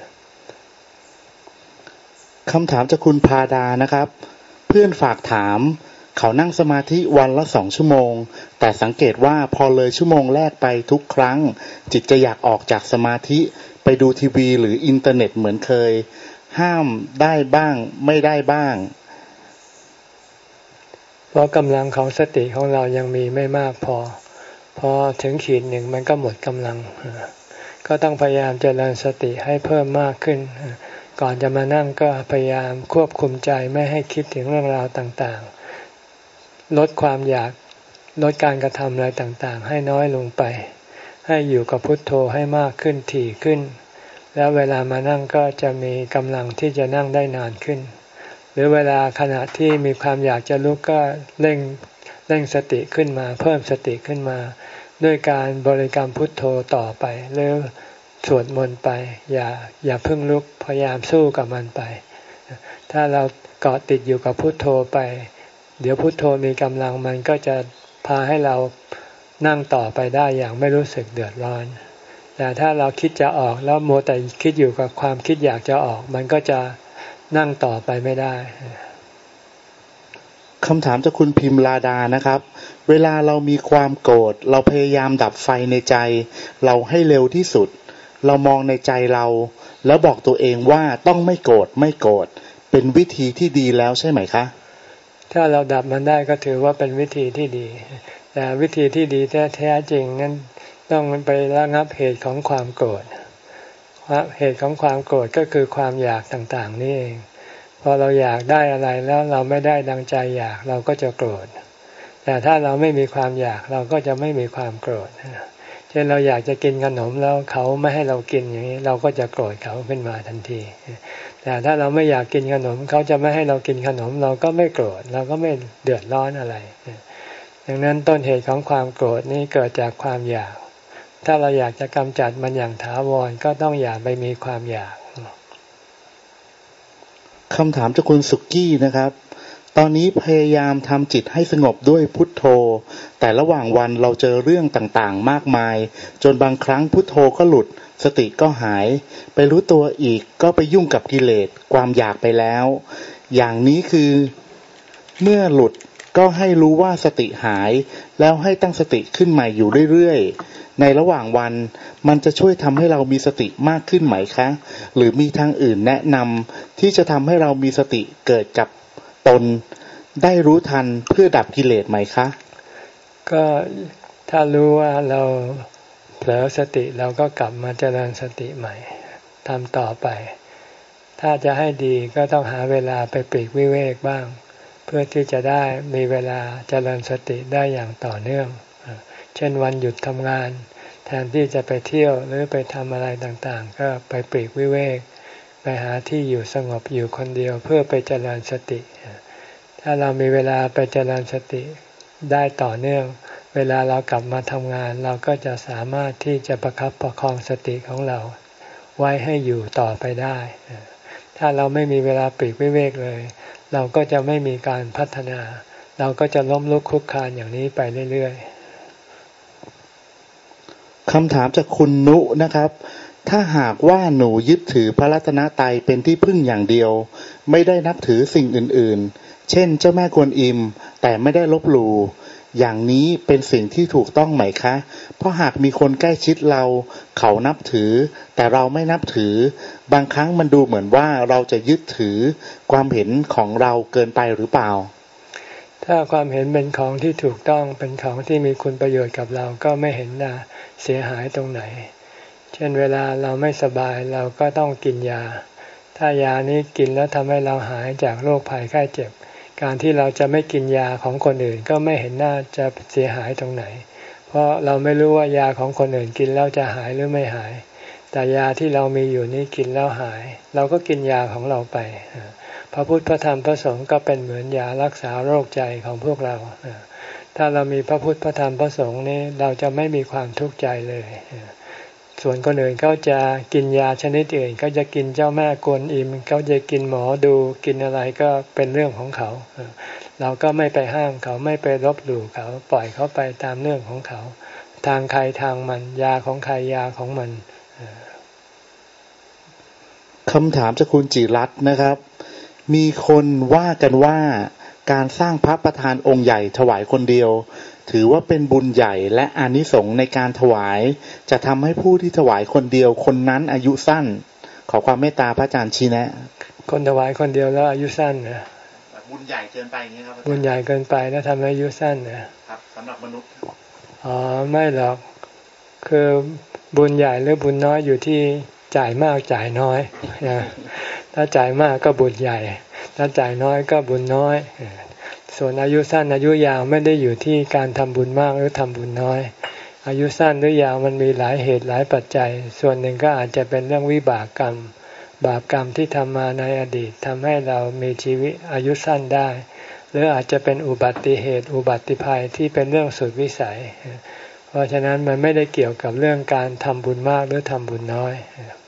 คำถามจากคุณพาดานะครับเพื่อนฝากถามเขานั่งสมาธิวันละสองชั่วโมงแต่สังเกตว่าพอเลยชั่วโมงแรกไปทุกครั้งจิตจะอยากออกจากสมาธิไปดูทีวีหรืออินเทอร์เน็ตเหมือนเคยห้ามได้บ้างไม่ได้บ้างเพราะกำลังของสติของเรายังมีไม่มากพอพอถึงขีดหนึ่งมันก็หมดกำลังก็ต้องพยายามเจริญสติให้เพิ่มมากขึ้นก่อนจะมานั่งก็พยายามควบคุมใจไม่ให้คิดถึงเรื่องราวต่างๆลดความอยากลดการกระทำอะไรต่างๆให้น้อยลงไปให้อยู่กับพุทโธให้มากขึ้นถี่ขึ้นแล้วเวลามานั่งก็จะมีกำลังที่จะนั่งได้นานขึ้นหรือเวลาขณะที่มีความอยากจะลุกก็เร่งเร่งสติขึ้นมาเพิ่มสติขึ้นมาด้วยการบริกรรมพุทโธต่อไปหรือสวดมนต์ไปอย่าอย่าเพิ่งลุกพยายามสู้กับมันไปถ้าเราเกาะติดอยู่กับพุทโธไปเดี๋ยวพุทโธมีกำลังมันก็จะพาให้เรานั่งต่อไปได้อย่างไม่รู้สึกเดือดร้อนแต่ถ้าเราคิดจะออกแล้วมัวแต่คิดอยู่กับความคิดอยากจะออกมันก็จะนั่งต่อไปไม่ได้คำถามจากคุณพิมลาดานะครับเวลาเรามีความโกรธเราพยายามดับไฟในใจเราให้เร็วที่สุดเรามองในใจเราแล้วบอกตัวเองว่าต้องไม่โกรธไม่โกรธเป็นวิธีที่ดีแล้วใช่ไหมคะถ้าเราดับมันได้ก็ถือว่าเป็นวิธีที่ดีแต่วิธีที่ดีแท้ๆจริงนั้นต้องไประงับเหตุของความโกรธเหตุของความโกรธก็คือความอยากต่างๆนี่เองพอเราอยากได้อะไรแล้วเราไม่ได้ดังใจอยากเราก็จะโกรธแต่ถ้าเราไม่มีความอยากเราก็จะไม่มีความโกรธเช่นเราอยากจะกินขนมแล้วเขาไม่ให้เรากินอย่างนี้เราก็จะโกรธเขาขึ้นมาทันทีแต่ถ้าเราไม่อยากกินขนมเขาจะไม่ให้เรากินขนมเราก็ไม่โกรธเราก็ไม่เดือดร้อนอะไรดังนั้นต้นเหตุของความโกรธนี้เกิดจากความอยากถ้าเราอยากจะกำจัดมันอย่างถาวรก็ต้องอย่าไปมีความอยากคำถามจากคุณสุกี้นะครับตอนนี้พยายามทำจิตให้สงบด้วยพุทโธแต่ระหว่างวันเราเจอเรื่องต่างๆมากมายจนบางครั้งพุทโธก็หลุดสติก็หายไปรู้ตัวอีกก็ไปยุ่งกับกิเลสความอยากไปแล้วอย่างนี้คือเมื่อหลุดก็ให้รู้ว่าสติหายแล้วให้ตั้งสติขึ้นใหม่อยู่เรื่อยๆในระหว่างวันมันจะช่วยทำให้เรามีสติมากขึ้นไหมคะหรือมีทางอื่นแนะนำที่จะทำให้เรามีสติเกิดกับตนได้รู้ทันเพื่อดับกิเลสไหมคะก็ถ้ารู้ว่าเราเผลอสติเราก็กลับมาเจริญสติใหม่ทำต่อไปถ้าจะให้ดีก็ต้องหาเวลาไปปลีกวิเวกบ้างเพื่อที่จะได้มีเวลาเจริญสติได้อย่างต่อเนื่องเช่นวันหยุดทำงานแทนที่จะไปเที่ยวหรือไปทำอะไรต่างๆก็ไปปลีกวิเวกไปหาที่อยู่สงบอยู่คนเดียวเพื่อไปเจริญสติถ้าเรามีเวลาไปเจริญสติได้ต่อเนื่องเวลาเรากลับมาทำงานเราก็จะสามารถที่จะประคับประคองสติของเราไว้ให้อยู่ต่อไปได้ถ้าเราไม่มีเวลาปลีกวิเวกเลยเราก็จะไม่มีการพัฒนาเราก็จะล้มลุกคลุกคลานอย่างนี้ไปเรื่อยๆคำถามจากคุณนุนะครับถ้าหากว่าหนูยึดถือพระรัตนตรัยเป็นที่พึ่งอย่างเดียวไม่ได้นับถือสิ่งอื่นๆเช่นเจ้าแม่กวนอิมแต่ไม่ได้ลบหลู่อย่างนี้เป็นสิ่งที่ถูกต้องไหมคะเพราะหากมีคนใกล้ชิดเราเขานับถือแต่เราไม่นับถือบางครั้งมันดูเหมือนว่าเราจะยึดถือความเห็นของเราเกินไปหรือเปล่าถ้าความเห็นเป็นของที่ถูกต้องเป็นของที่มีคุณประโยชน์กับเราก็ไม่เห็นน่าเสียหายตรงไหนเช่นเวลาเราไม่สบายเราก็ต้องกินยาถ้ายานี้กินแล้วทำให้เราหายจากโรคภัยไข้เจ็บการที่เราจะไม่กินยาของคนอื่นก็ไม่เห็นน่าจะเสียหายตรงไหนเพราะเราไม่รู้ว่ายาของคนอื่นกินแล้วจะหายหรือไม่หายแต่ยาที่เรามีอยู่นี้กินแล้วหายเราก็กินยาของเราไปพระพุทธพระธรรมพระสงฆ์ก็เป็นเหมือนยารักษาโรคใจของพวกเราถ้าเรามีพระพุทธพระธรรมพระสงฆ์นี้เราจะไม่มีความทุกข์ใจเลยส่วนคนอื่นเขาจะกินยาชนิดอื่นเขาจะกินเจ้าแม่กวนอิมเขาจะกินหมอดูกินอะไรก็เป็นเรื่องของเขาเราก็ไม่ไปห้ามเขาไม่ไปลบหลู่เขาปล่อยเขาไปตามเรื่องของเขาทางใครทางมันยาของใครยาของมันคำถามจากคุณจิรัตน์นะครับมีคนว่ากันว่าการสร้างพระประธานองค์ใหญ่ถวายคนเดียวถือว่าเป็นบุญใหญ่และอานิสงส์ในการถวายจะทำให้ผู้ที่ถวายคนเดียวคนนั้นอายุสั้นขอความเมตตาพระอาจารย์ชี้แนะคนถวายคนเดียวแล้วอายุสั้นนะบุญใหญ่เกินไปอย่างนี้ครับบุญใหญ่เกินไปแล้วทำให้อายุสั้นนะครับสำหรับมนุษย์อ๋อไม่หรอกคือบุญใหญ่หรือบุญน้อยอยู่ที่จ่ายมากจ่ายน้อยนะถ้าจ่ายมากก็บุญใหญ่ถ้าจ่ายน้อยก็บุญน้อยส่วนอายุสั้นอายุยาวไม่ได้อยู่ที่การทำบุญมากหรือทำบุญน้อยอายุสั้นหรือยาวมันมีหลายเหตุหลายปัจจัยส่วนหนึ่งก็อาจจะเป็นเรื่องวิบากกรรมบาปกรรมที่ทำมาในอดีตทำให้เรามีชีวิตอายุสั้นได้หรืออาจจะเป็นอุบัติเหตุอุบัติภัยที่เป็นเรื่องสุดวิสัยเพราะฉะนั้นมันไม่ได้เกี่ยวกับเรื่องการทำบุญมากหรือทำบุญน้อย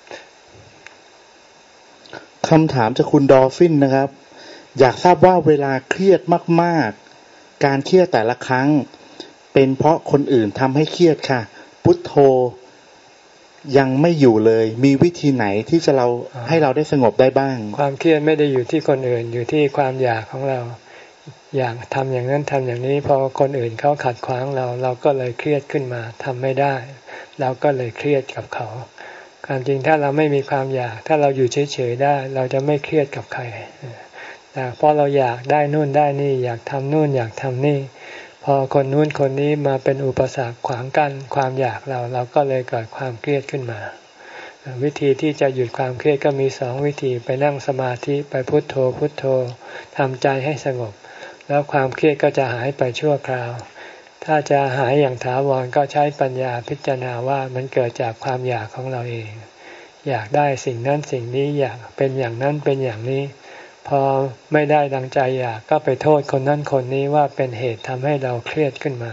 คำถามจากคุณดอลฟินนะครับอยากทราบว่าเวลาเครียดมากๆการเครียดแต่ละครั้งเป็นเพราะคนอื่นทำให้เครียดค่ะพุทโธยังไม่อยู่เลยมีวิธีไหนที่จะเราให้เราได้สงบได้บ้างความเครียดไม่ได้อยู่ที่คนอื่นอยู่ที่ความอยากของเราอยากทำอย่างนั้นทำอย่างนี้พอคนอื่นเขาขัดขวางเราเราก็เลยเครียดขึ้นมาทำไม่ได้เราก็เลยเครียดกับเขาความจริงถ้าเราไม่มีความอยากถ้าเราอยู่เฉยๆได้เราจะไม่เครียดกับใครแต่เพราะเราอยากได้นู่นได้นี่อยากทำนู่นอยากทำนี่พพอคนนู้นคนนี้มาเป็นอุปสรรคขวางกั้นความอยากเราเราก็เลยเกิดความเครียดขึ้นมาวิธีที่จะหยุดความเครียดก็มีสองวิธีไปนั่งสมาธิไปพุทโธพุทโธทำใจให้สงบแล้วความเครียดก็จะหายไปชั่วคราวถ้าจะหายอย่างถาวรก็ใช้ปัญญาพิจารณาว่ามันเกิดจากความอยากของเราเองอยากได้สิ่งนั้นสิ่งนี้อยากเป็นอย่างนั้นเป็นอย่างนี้พอไม่ได้ดังใจอยากก็ไปโทษคนนั้นคนนี้ว่าเป็นเหตุทำให้เราเครียดขึ้นมา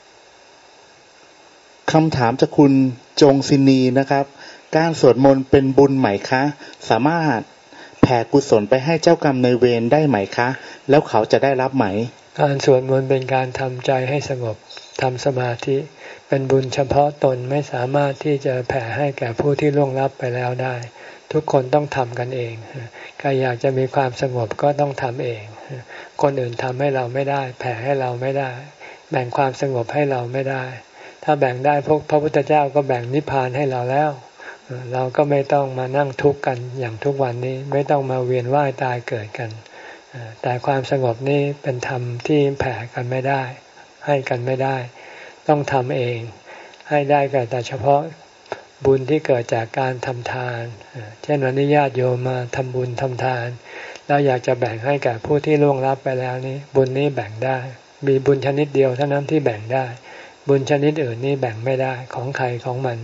คำถามจากคุณจงศินีนะครับการสวดมนต์เป็นบุญไหมคะสามารถแผ่กุศลไปให้เจ้ากรรมนายเวรได้ไหมคะแล้วเขาจะได้รับไหมการสวดมนต์เป็นการทำใจให้สงบทำสมาธิเป็นบุญเฉพาะตนไม่สามารถที่จะแผ่ให้แก่ผู้ที่ล่วงลับไปแล้วได้ทุกคนต้องทำกันเองใครอยากจะมีความสงบก็ต้องทำเองคนอื่นทำให้เราไม่ได้แผ่ให้เราไม่ได้แบ่งความสงบให้เราไม่ได้ถ้าแบ่งได้พวกพระพุทธเจ้าก็แบ่งนิพพานให้เราแล้วเราก็ไม่ต้องมานั่งทุกข์กันอย่างทุกวันนี้ไม่ต้องมาเวียนว่ายตายเกิดกันแต่ความสงบนี้เป็นธรรมที่แผ่กันไม่ได้ให้กันไม่ได้ต้องทำเองให้ได้ก็แต่เฉพาะบุญที่เกิดจากการทำทานเช่นวันนี้ญาติโยมมาทำบุญทำทานแล้วอยากจะแบ่งให้กับผู้ที่ล่วงลับไปแล้วนี้บุญนี้แบ่งได้มีบุญชนิดเดียวเท่านั้นที่แบ่งได้บุญชนิดอื่นนี่แบ่งไม่ได้ของใครของมัน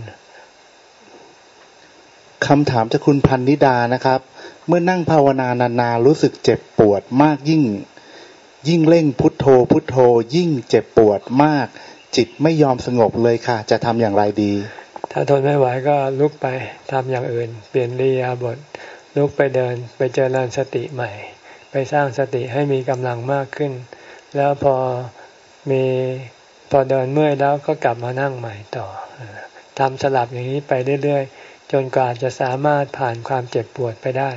คำถามจากคุณพันนิดานะครับเมื่อนั่งภาวนานานๆรู้สึกเจ็บปวดมากยิ่งยิ่งเร่งพุทโธพุทโธยิ่งเจ็บปวดมากจิตไม่ยอมสงบเลยค่ะจะทำอย่างไรดีถ้าทนไม่ไหวก็ลุกไปทำอย่างอื่นเปลี่ยนอิริยาบถลุกไปเดินไปเจริญสติใหม่ไปสร้างสติให้มีกำลังมากขึ้นแล้วพอมีพอเดินเมื่อยแล้วก็กลับมานั่งใหม่ต่อทำสลับอย่างนี้ไปเรื่อยๆจนกว่าจะสามารถผ่านความเจ็บปวดไปได้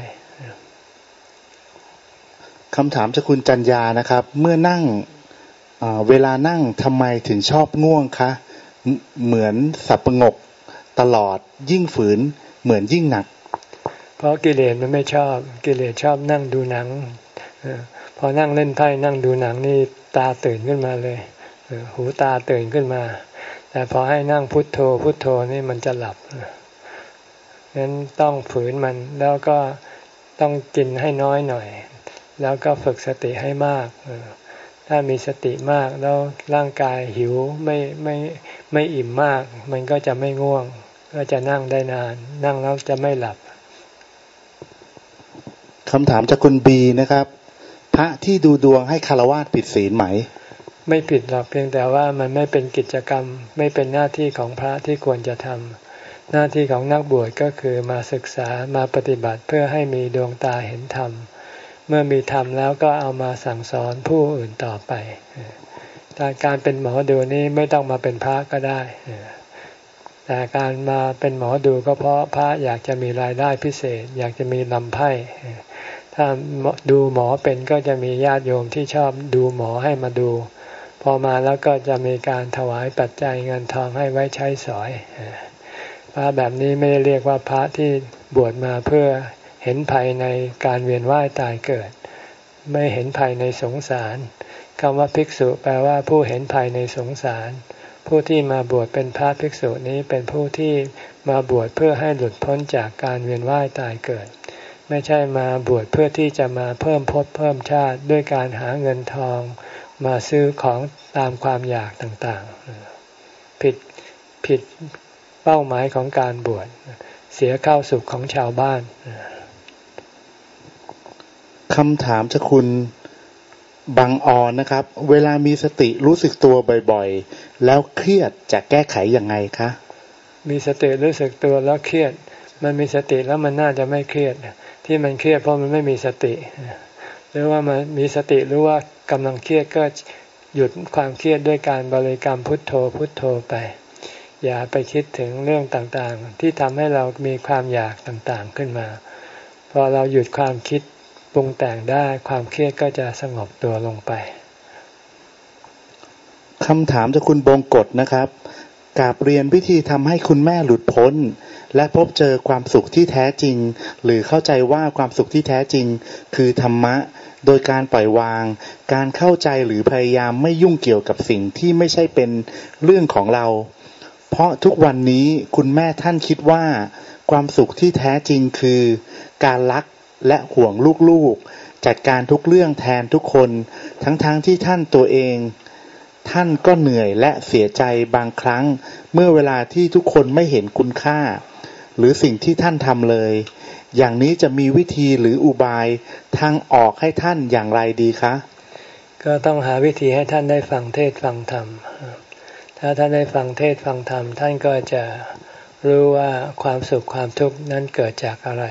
คำถามจากคุณจัญญานะครับเมื่อนั่งเวลานั่งทำไมถึงชอบง่วงคะเหมือนสับประงกตลอดยิ่งฝืนเหมือนยิ่งหนักเพราะกิเลสมันไม่ชอบกิเลสชอบนั่งดูหนังพอนั่งเล่นไพ่นั่งดูหนังนี่ตาตื่นขึ้นมาเลยหูตาตื่นขึ้นมาแต่พอให้นั่งพุทโธพุทโธนี่มันจะหลับงั้นต้องฝืนมันแล้วก็ต้องกินให้น้อยหน่อยแล้วก็ฝึกสติให้มากถ้ามีสติมากแล้วร่างกายหิวไม่ไม่ไม่อิ่มมากมันก็จะไม่ง่วงก็จะนั่งได้นานนั่งแล้วจะไม่หลับคำถามจากคุณบีนะครับพระที่ดูดวงให้ฆราวาสผิดศีลไหมไม่ผิดหรอกเพียงแต่ว่ามันไม่เป็นกิจกรรมไม่เป็นหน้าที่ของพระที่ควรจะทำหน้าที่ของนักบวชก็คือมาศึกษามาปฏิบัติเพื่อให้มีดวงตาเห็นธรรมเมื่อมีธรรมแล้วก็เอามาสั่งสอนผู้อื่นต่อไปแต่การเป็นหมอดูนี้ไม่ต้องมาเป็นพระก็ได้แต่การมาเป็นหมอดูก็เพราะพระอยากจะมีรายได้พิเศษอยากจะมีลำไพ่ถ้าดูหมอเป็นก็จะมีญาติโยมที่ชอบดูหมอให้มาดูพอมาแล้วก็จะมีการถวายปัจจัยเงินทองให้ไว้ใช้สอยพระแบบนี้ไม่ได้เรียกว่าพระที่บวชมาเพื่อเห็นภัยในการเวียนว่ายตายเกิดไม่เห็นภัยในสงสารคำว่าภิกษุแปลว่าผู้เห็นภัยในสงสารผู้ที่มาบวชเป็นพระภิกษุนี้เป็นผู้ที่มาบวชเพื่อให้หลุดพ้นจากการเวียนว่ายตายเกิดไม่ใช่มาบวชเพื่อที่จะมาเพิ่มภพเพิ่มชาติด้วยการหาเงินทองมาซื้อของตามความอยากต่างๆผิดผิดเป้าหมายของการบวชเสียข้าวสุขของชาวบ้านคำถามจากคุณบางออนนะครับเวลามีสติรู้สึกตัวบ่อยๆแล้วเครียดจะแก้ไขยังไงคะมีสติรู้สึกตัวแล้วเครียดมันมีสติแล้วมันน่าจะไม่เครียดที่มันเครียดเพราะมันไม่มีสติหรือว่ามันมีสติรู้ว่ากำลังเครียดก็หยุดความเครียดด้วยการบริกรรมพุทโธพุทโธไปอย่าไปคิดถึงเรื่องต่างๆที่ทำให้เรามีความอยากต่างๆขึ้นมาพอเราหยุดความคิดปรุงแต่งได้ความเครียดก็จะสงบตัวลงไปคำถามจากคุณบงกฎนะครับกราบเรียนวิธีทำให้คุณแม่หลุดพ้นและพบเจอความสุขที่แท้จริงหรือเข้าใจว่าความสุขที่แท้จริงคือธรรมะโดยการปล่อยวางการเข้าใจหรือพยายามไม่ยุ่งเกี่ยวกับสิ่งที่ไม่ใช่เป็นเรื่องของเราเพราะทุกวันนี้คุณแม่ท่านคิดว่าความสุขที่แท้จริงคือการรักและห่วงลูกๆจัดการทุกเรื่องแทนทุกคนทั้งๆ ท, ที่ท่านตัวเองท่านก็เหนื่อยและเสียใจบางครั้งเมื่อเวลาที่ทุกคนไม่เห็นคุณค่าหรือสิ่งที่ท่านทำเลยอย่างนี้จะมีวิธีหรืออุบายทางออกให้ท่านอย่างไรดีคะก็ต้องหาวิธีให้ท่านได้ฟังเทศน์ฟังธรรมถ้าท่านได้ฟังเทศน์ฟังธรรมท่านก็จะรู้ว่าความสุขความทุกข์นั้นเกิดจากอะไร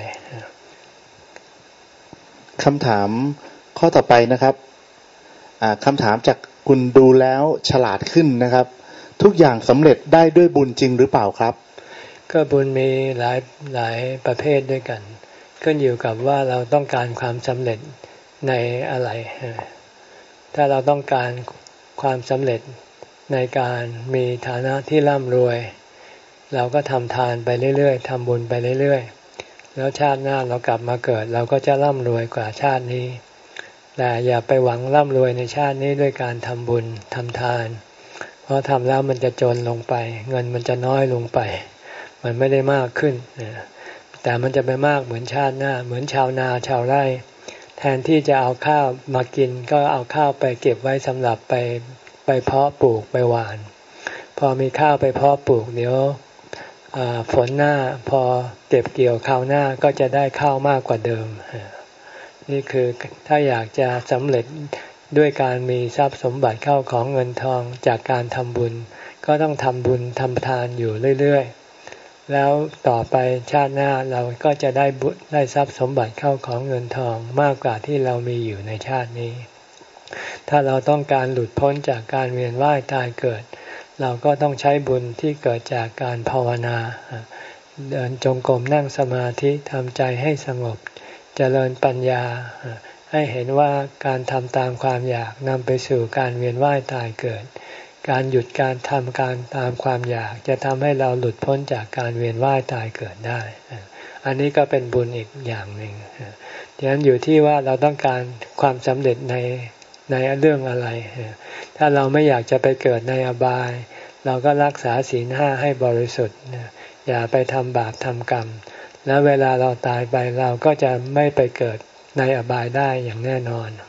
คำถามข้อต่อไปนะครับคำถามจากคุณดูแล้วฉลาดขึ้นนะครับทุกอย่างสำเร็จได้ด้วยบุญจริงหรือเปล่าครับก็บุญมีหลายหลายประเภทด้วยกันขึ้นอยู่กับว่าเราต้องการความสำเร็จในอะไรถ้าเราต้องการความสำเร็จในการมีฐานะที่ร่ำรวยเราก็ทำทานไปเรื่อยๆทำบุญไปเรื่อยๆแล้วชาติหน้าเรากลับมาเกิดเราก็จะร่ำรวยกว่าชาตินี้แต่อย่าไปหวังร่ำรวยในชาตินี้ด้วยการทำบุญทำทานเพราะทำแล้วมันจะจนลงไปเงินมันจะน้อยลงไปมันไม่ได้มากขึ้นแต่มันจะไปมากเหมือนชาติหน้าเหมือนชาวนาชาวไร่แทนที่จะเอาข้าวมากินก็เอาข้าวไปเก็บไว้สำหรับไปไปเพาะปลูกไปหว่านพอมีข้าวไปเพาะปลูกเดี๋ยวฝนหน้าพอเก็บเกี่ยวข้าวหน้าก็จะได้ข้าวมากกว่าเดิมนี่คือถ้าอยากจะสำเร็จด้วยการมีทรัพย์สมบัติเข้าของเงินทองจากการทำบุญก็ต้องทำบุญทำทานอยู่เรื่อยๆแล้วต่อไปชาติหน้าเราก็จะได้บุญได้ทรัพย์สมบัติเข้าของเงินทองมากกว่าที่เรามีอยู่ในชาตินี้ถ้าเราต้องการหลุดพ้นจากการเวียนว่ายตายเกิดเราก็ต้องใช้บุญที่เกิดจากการภาวนาเดินจงกรมนั่งสมาธิทำใจให้สงบเจริญปัญญาให้เห็นว่าการทำตามความอยากนำไปสู่การเวียนว่ายตายเกิดการหยุดการทำการตามความอยากจะทำให้เราหลุดพ้นจากการเวียนว่ายตายเกิดได้อันนี้ก็เป็นบุญอีกอย่างหนึ่งดังนั้นอยู่ที่ว่าเราต้องการความสำเร็จในในเรื่องอะไรถ้าเราไม่อยากจะไปเกิดในอบายเราก็รักษาศีลห้าให้บริสุทธิ์อย่าไปทำบาปทำกรรมแล้วเวลาเราตายไปเราก็จะไม่ไปเกิดในอบายได้อย่างแน่นอน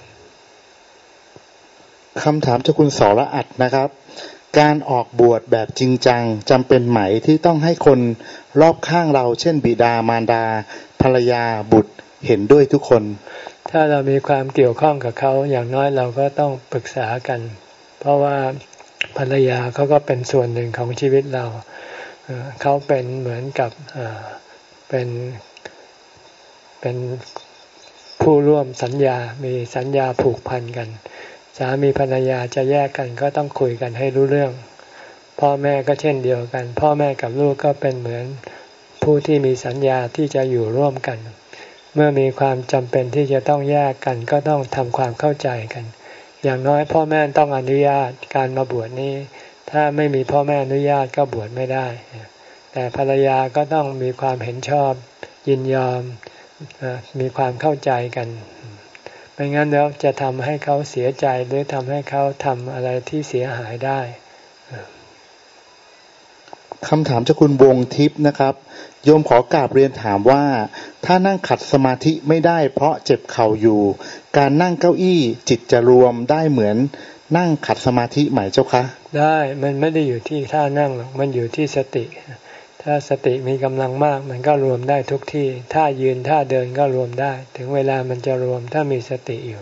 คำถามจากคุณสรอัตน์นะครับการออกบวชแบบจริงจังจำเป็นไหมที่ต้องให้คนรอบข้างเราเช่นบิดามารดาภรรยาบุตรเห็นด้วยทุกคนถ้าเรามีความเกี่ยวข้องกับเขาอย่างน้อยเราก็ต้องปรึกษากันเพราะว่าภรรยาเขาก็เป็นส่วนหนึ่งของชีวิตเราเขาเป็นเหมือนกับเป็นเป็นผู้ร่วมสัญญามีสัญญาผูกพันกันสามีภรรยาจะแยกกันก็ต้องคุยกันให้รู้เรื่องพ่อแม่ก็เช่นเดียวกันพ่อแม่กับลูกก็เป็นเหมือนผู้ที่มีสัญญาที่จะอยู่ร่วมกันเมื่อมีความจำเป็นที่จะต้องแยกกันก็ต้องทำความเข้าใจกันอย่างน้อยพ่อแม่ต้องอนุญาตการมาบวชนี้ถ้าไม่มีพ่อแม่อนุญาตก็บวชไม่ได้แต่ภรรยาก็ต้องมีความเห็นชอบยินยอมมีความเข้าใจกันไม่งั้นแล้วจะทำให้เขาเสียใจหรือทำให้เขาทำอะไรที่เสียหายได้คำถามจากคุณวงทิพย์นะครับโยมขอกราบเรียนถามว่าถ้านั่งขัดสมาธิไม่ได้เพราะเจ็บเข่าอยู่การนั่งเก้าอี้จิตจะรวมได้เหมือนนั่งขัดสมาธิไหมเจ้าคะได้มันไม่ได้อยู่ที่ท่านั่งหรอกมันอยู่ที่สติถ้าสติมีกำลังมากมันก็รวมได้ทุกที่ถ้ายืนถ้าเดินก็รวมได้ถึงเวลามันจะรวมถ้ามีสติอยู่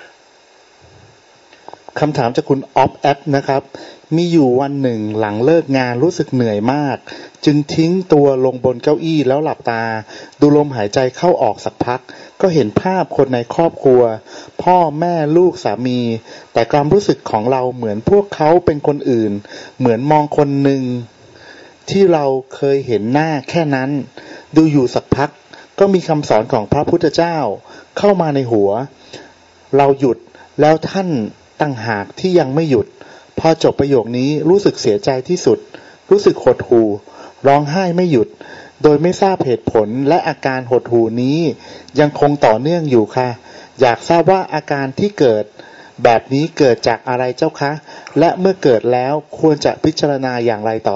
คำถามจากคุณออฟแอปนะครับมีอยู่วันหนึ่งหลังเลิกงานรู้สึกเหนื่อยมากจึงทิ้งตัวลงบนเก้าอี้แล้วหลับตาดูลมหายใจเข้าออกสักพักก็เห็นภาพคนในครอบครัวพ่อแม่ลูกสามีแต่ความรู้สึกของเราเหมือนพวกเขาเป็นคนอื่นเหมือนมองคนหนึ่งที่เราเคยเห็นหน้าแค่นั้นดูอยู่สักพักก็มีคำสอนของพระพุทธเจ้าเข้ามาในหัวเราหยุดแล้วท่านต่างหากที่ยังไม่หยุดพอจบประโยคนี้รู้สึกเสียใจที่สุดรู้สึกหดหู่ร้องไห้ไม่หยุดโดยไม่ทราบเหตุผลและอาการหดหู่นี้ยังคงต่อเนื่องอยู่ค่ะอยากทราบว่าอาการที่เกิดแบบนี้เกิดจากอะไรเจ้าคะและเมื่อเกิดแล้วควรจะพิจารณาอย่างไรต่อ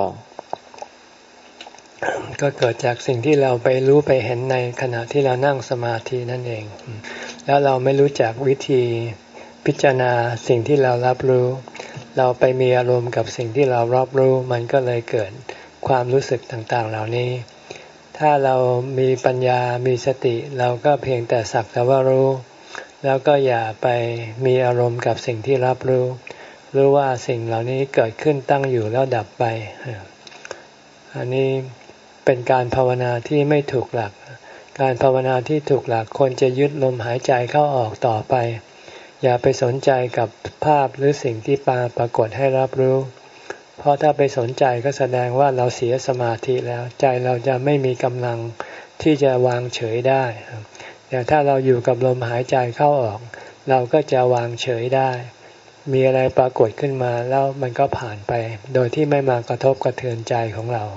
ก็เกิดจากสิ่งที่เราไปรู้ไปเห็นในขณะที่เรานั่งสมาธินั่นเองแล้วเราไม่รู้จักวิธีพิจารณาสิ่งที่เรารับรู้เราไปมีอารมณ์กับสิ่งที่เรารับรู้มันก็เลยเกิดความรู้สึกต่างๆเหล่านี้ถ้าเรามีปัญญามีสติเราก็เพียงแต่สักแต่ว่ารู้แล้วก็อย่าไปมีอารมณ์กับสิ่งที่รับรู้รู้ว่าสิ่งเหล่านี้เกิดขึ้นตั้งอยู่แล้วดับไปอันนี้เป็นการภาวนาที่ไม่ถูกหลักการภาวนาที่ถูกหลักควรจะยึดลมหายใจเข้าออกต่อไปอย่าไปสนใจกับภาพหรือสิ่งที่ปาปรากฏให้รับรู้เพราะถ้าไปสนใจก็แสดงว่าเราเสียสมาธิแล้วใจเราจะไม่มีกำลังที่จะวางเฉยได้แต่ถ้าเราอยู่กับลมหายใจเข้าออกเราก็จะวางเฉยได้มีอะไรปรากฏขึ้นมาแล้วมันก็ผ่านไปโดยที่ไม่มากระทบกระเทือนใจของเรา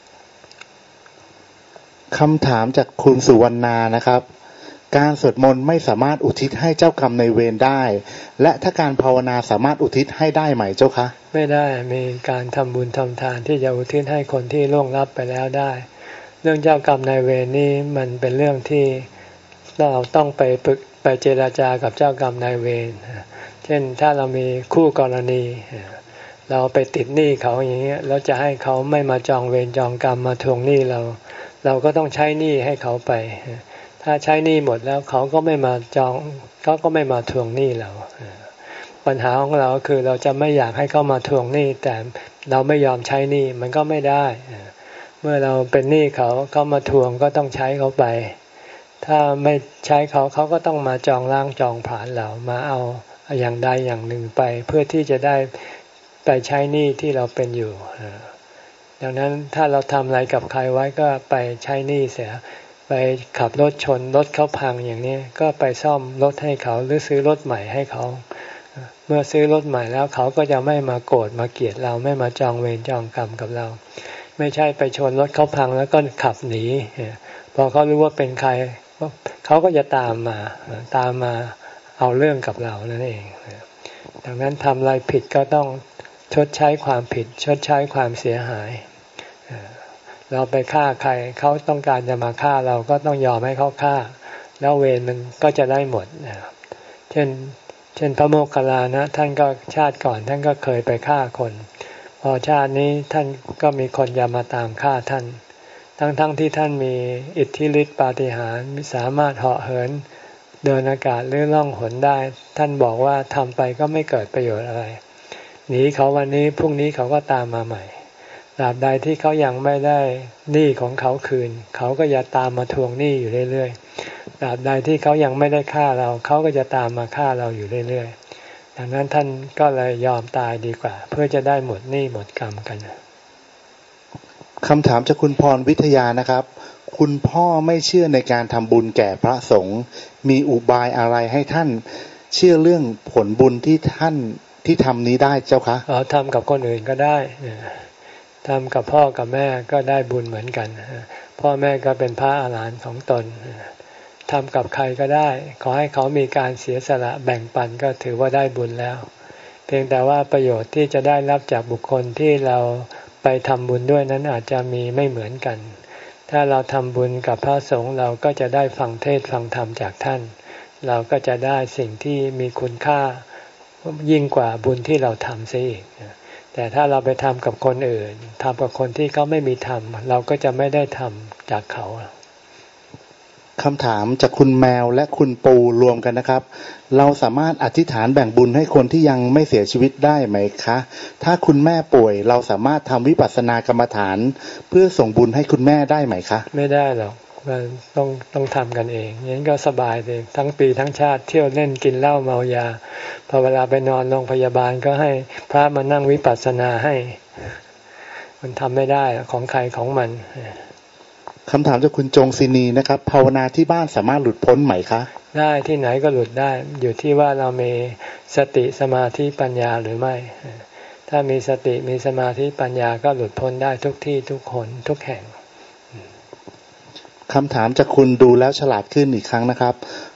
คำถามจากคุณสุวรรณานะครับการสวดมนต์ไม่สามารถอุทิศให้เจ้ากรรมนายเวรได้และถ้าการภาวนาสามารถอุทิศให้ได้ไหมเจ้าคะไม่ได้มีการทำบุญทำทานที่จะอุทิศให้คนที่ล่วงลับไปแล้วได้เรื่องเจ้ากรรมนายเวรนี่มันเป็นเรื่องที่เราต้องไปปรึกไปเจรจากับเจ้ากรรมนายเวรเช่นถ้าเรามีคู่กรณีเราไปติดหนี้เขาอย่างนี้แล้วจะให้เขาไม่มาจองเวรจองกรรมมาทวงหนี้เราเราก็ต้องใช้หนี้ให้เขาไปถ้าใช้หนี้หมดแล้วเขาก็ไม่มาจองเขาก็ไม่มาทวงหนี้เราปัญหาของเราคือเราจะไม่อยากให้เขามาทวงหนี้แต่เราไม่ยอมใช้หนี้มันก็ไม่ได้เมื่อเราเป็นหนี้เขาเขามาทวงก็ต้องใช้เขาไปถ้าไม่ใช้เขาเขาก็ต้องมาจองร่างจองผลาญเรามาเอาอย่างใดอย่างหนึ่งไปเพื่อที่จะได้ไปใช้หนี้ที่เราเป็นอยู่ดังนั้นถ้าเราทำอะไรกับใครไว้ก็ไปใช้หนี้เสียไปขับรถชนรถเขาพังอย่างนี้ก็ไปซ่อมรถให้เขาหรือซื้อรถใหม่ให้เขาเมื่อซื้อรถใหม่แล้วเขาก็จะไม่มาโกรธมาเกลียดเราไม่มาจองเวรจองกรรมกับเราไม่ใช่ไปชนรถเขาพังแล้วก็ขับหนีพอเขารู้ว่าเป็นใครเขาก็จะตามมาตามมาเอาเรื่องกับเรานั่นเองดังนั้นทำอะไรผิดก็ต้องชดใช้ความผิดชดใช้ความเสียหายเราไปฆ่าใครเขาต้องการจะมาฆ่าเราก็ต้องยอมให้เขาฆ่าแล้วเวรมันก็จะได้หมดเช่นเช่นพระโมคคัลลานะท่านก็ชาติก่อนท่านก็เคยไปฆ่าคนพอชาตินี้ท่านก็มีคนจะมาตามฆ่าท่านทั้งๆ ท, ที่ท่านมีอิทธิฤทธิปาฏิหาริย์สามารถเหาะเหินเดินอากาศหรือล่องหนได้ท่านบอกว่าทำไปก็ไม่เกิดประโยชน์อะไรหนีเขาวันนี้พรุ่งนี้เขาก็ตามมาใหม่ตราบใดที่เขายังไม่ได้หนี้ของเขาคืนเขาก็จะตามมาทวงหนี้อยู่เรื่อยๆตราบใดที่เขายังไม่ได้ฆ่าเราเขาก็จะตามมาฆ่าเราอยู่เรื่อยๆดังนั้นท่านก็เลยยอมตายดีกว่าเพื่อจะได้หมดหนี้หมดกรรมกันคำถามจากคุณพรวิทยานะครับคุณพ่อไม่เชื่อในการทำบุญแก่พระสงฆ์มีอุบายอะไรให้ท่านเชื่อเรื่องผลบุญที่ท่านที่ทำนี้ได้เจ้าคะอ๋อทำกับคนอื่นก็ได้ทำกับพ่อกับแม่ก็ได้บุญเหมือนกันพ่อแม่ก็เป็นพระอรหันต์ของตนทำกับใครก็ได้ขอให้เขามีการเสียสละแบ่งปันก็ถือว่าได้บุญแล้วเพียงแต่ว่าประโยชน์ที่จะได้รับจากบุคคลที่เราไปทำบุญด้วยนั้นอาจจะมีไม่เหมือนกันถ้าเราทำบุญกับพระสงฆ์เราก็จะได้ฟังเทศน์ฟังธรรมจากท่านเราก็จะได้สิ่งที่มีคุณค่ายิ่งกว่าบุญที่เราทำเสียอีกแต่ถ้าเราไปทำกับคนอื่นทำกับคนที่เขาไม่มีธรรมเราก็จะไม่ได้ทำจากเขาคำถามจากคุณแมวและคุณปูรวมกันนะครับเราสามารถอธิษฐานแบ่งบุญให้คนที่ยังไม่เสียชีวิตได้ไหมคะถ้าคุณแม่ป่วยเราสามารถทำวิปัสสนากรรมฐานเพื่อส่งบุญให้คุณแม่ได้ไหมคะไม่ได้หรอกมันต้องต้องทำกันเองงั้นก็สบายเลยทั้งปีทั้งชาติเที่ยวเล่นกินเหล้าเมายาพอเวลาไปนอนโรงพยาบาลก็ให้พระมานั่งวิปัสสนาให้มันทำไม่ได้ของใครของมันคำถามจากคุณจงศินีนะครับภาวนาที่บ้านสามารถหลุดพ้นไหมคะได้ที่ไหนก็หลุดได้อยู่ที่ว่าเรามีสติสมาธิปัญญาหรือไม่ถ้ามีสติมีสมาธิปัญญาก็หลุดพ้นได้ทุกที่ทุกคนทุกแห่งคำถามจากคุณดูแล้วฉลาดขึ้นอีกครั้งนะครับ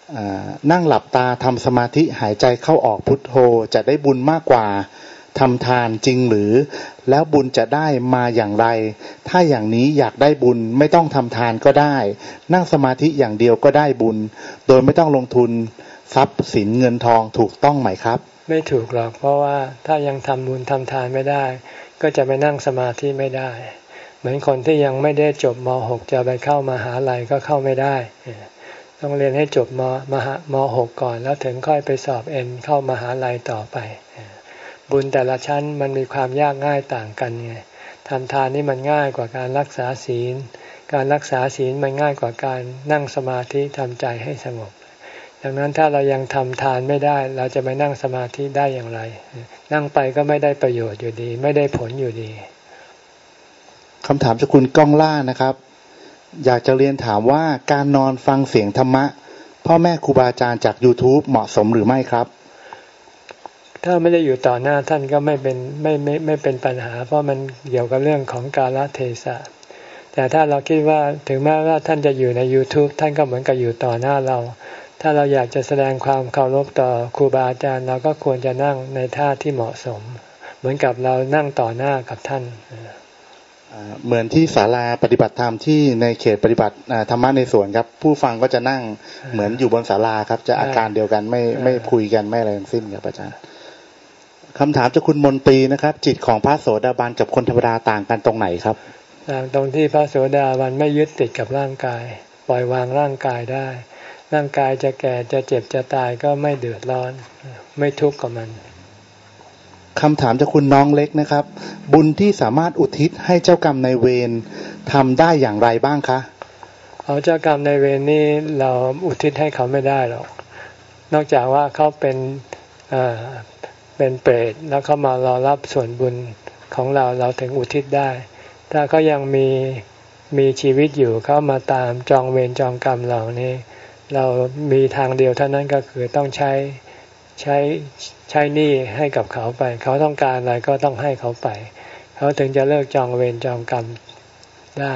นั่งหลับตาทำสมาธิหายใจเข้าออกพุทโธจะได้บุญมากกว่าทำทานจริงหรือแล้วบุญจะได้มาอย่างไรถ้าอย่างนี้อยากได้บุญไม่ต้องทำทานก็ได้นั่งสมาธิอย่างเดียวก็ได้บุญโดยไม่ต้องลงทุนทรัพย์สินเงินทองถูกต้องไหมครับไม่ถูกหรอกเพราะว่าถ้ายังทำบุญทำทานไม่ได้ก็จะไปนั่งสมาธิไม่ได้เหมือนคนที่ยังไม่ได้จบม หก จะไปเข้ามหาลัยก็เข้าไม่ได้ต้องเรียนให้จบมมหาม หก ก่อนแล้วถึงค่อยไปสอบเอ็นเข้ามหาลัยต่อไปบุญแต่ละชั้นมันมีความยากง่ายต่างกันไงทำทานนี่มันง่ายกว่าการรักษาศีลการรักษาศีลมันง่ายกว่าการนั่งสมาธิทำใจให้สงบดังนั้นถ้าเรายังทำทานไม่ได้เราจะไปนั่งสมาธิได้อย่างไรนั่งไปก็ไม่ได้ประโยชน์อยู่ดีไม่ได้ผลอยู่ดีคำถามจากคุณก้องล่านะครับอยากจะเรียนถามว่าการนอนฟังเสียงธรรมะพ่อแม่ครูบาอาจารย์จาก YouTube เหมาะสมหรือไม่ครับถ้าไม่ได้อยู่ต่อหน้าท่านก็ไม่เป็นไม่ไม่ไม่เป็นปัญหาเพราะมันเกี่ยวกับเรื่องของกาลเทศะแต่ถ้าเราคิดว่าถึงแม้ว่าท่านจะอยู่ใน YouTube ท่านก็เหมือนกับอยู่ต่อหน้าเราถ้าเราอยากจะแสดงความเคารพต่อครูบาอาจารย์เราก็ควรจะนั่งในท่าที่เหมาะสมเหมือนกับเรานั่งต่อหน้ากับท่านเหมือนที่ศาลาปฏิบัติธรรมที่ในเขตปฏิบัติธรรมะในสวนครับผู้ฟังก็จะนั่งเหมือนอยู่บนศาลาครับจะอาการเดียวกันไม่ไม่คุยกันไม่อะไรทั้งสิ้นครับอาจารย์คำถามจากคุณมนตรีนะครับจิตของพระโสดาบันกับคนธรรมดาต่างกันตรงไหนครับต่างตรงที่พระโสดาบันไม่ยึดติดกับร่างกายปล่อยวางร่างกายได้ร่างกายจะแก่จะเจ็บจะตายก็ไม่เดือดร้อนไม่ทุกข์กับมันคำถามจากคุณน้องเล็กนะครับบุญที่สามารถอุทิศให้เจ้ากรรมนายเวรทำได้อย่างไรบ้างคะเอาเจ้ากรรมนายเวรนี่เราอุทิศให้เขาไม่ได้หรอกนอกจากว่าเขาเป็นอ่าเป็นเปรตแล้วเขามารอรับส่วนบุญของเราเราถึงอุทิศได้ถ้าเขายังมีมีชีวิตอยู่เขามาตามจองเวรจองกรรมเหล่านี้เรามีทางเดียวเท่านั้นก็คือต้องใช้ใช้ใช้หนี้ให้กับเขาไปเขาต้องการอะไรก็ต้องให้เขาไปเขาถึงจะเลิกจองเวรจองกรรมได้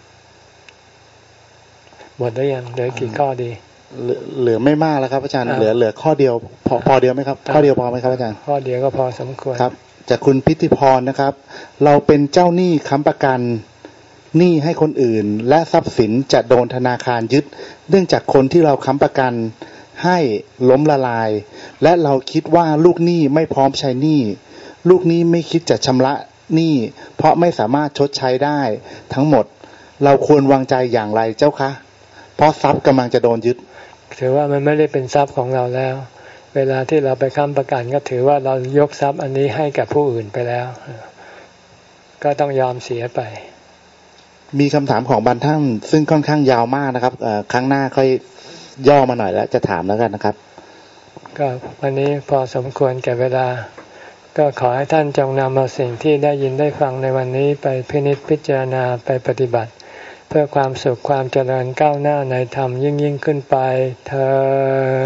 หมดแล้วยังเหลือกี่ข้อดีเหลือไม่มากแล้วครับอาจารย์เหลือเหลือข้อเดียวพอพอเดียวไหมครับข้อเดียวพอไหมครับอาจารย์ข้อเดียวก็พอสมควรครับจากคุณพิธิพรนะครับเราเป็นเจ้าหนี้ค้ำประกันหนี้ให้คนอื่นและทรัพย์สินจะโดนธนาคารยึดเนื่องจากคนที่เราค้ำประกันให้ล้มละลายและเราคิดว่าลูกหนี้ไม่พร้อมใช้หนี้ลูกหนี้ไม่คิดจะชำระหนี้เพราะไม่สามารถชดใช้ได้ทั้งหมดเราควรวางใจอย่างไรเจ้าคะเพราะทรัพย์กำลังจะโดนยึดถือว่ามันไม่ได้เป็นทรัพย์ของเราแล้วเวลาที่เราไปค้ำประกันก็ถือว่าเรายกทรัพย์อันนี้ให้กับผู้อื่นไปแล้วก็ต้องยอมเสียไปมีคำถามของบรรท่านซึ่งค่อนข้างยาวมากนะครับครั้งหน้าค่อยย่อมาหน่อยแล้วจะถามแล้วกันนะครับก็วันนี้พอสมควรแก่เวลาก็ขอให้ท่านจงนำเอาสิ่งที่ได้ยินได้ฟังในวันนี้ไปพินิจพิจารณาไปปฏิบัติเพื่อความสุขความเจริญก้าวหน้าในธรรมยิ่งยิ่งขึ้นไปเทอญ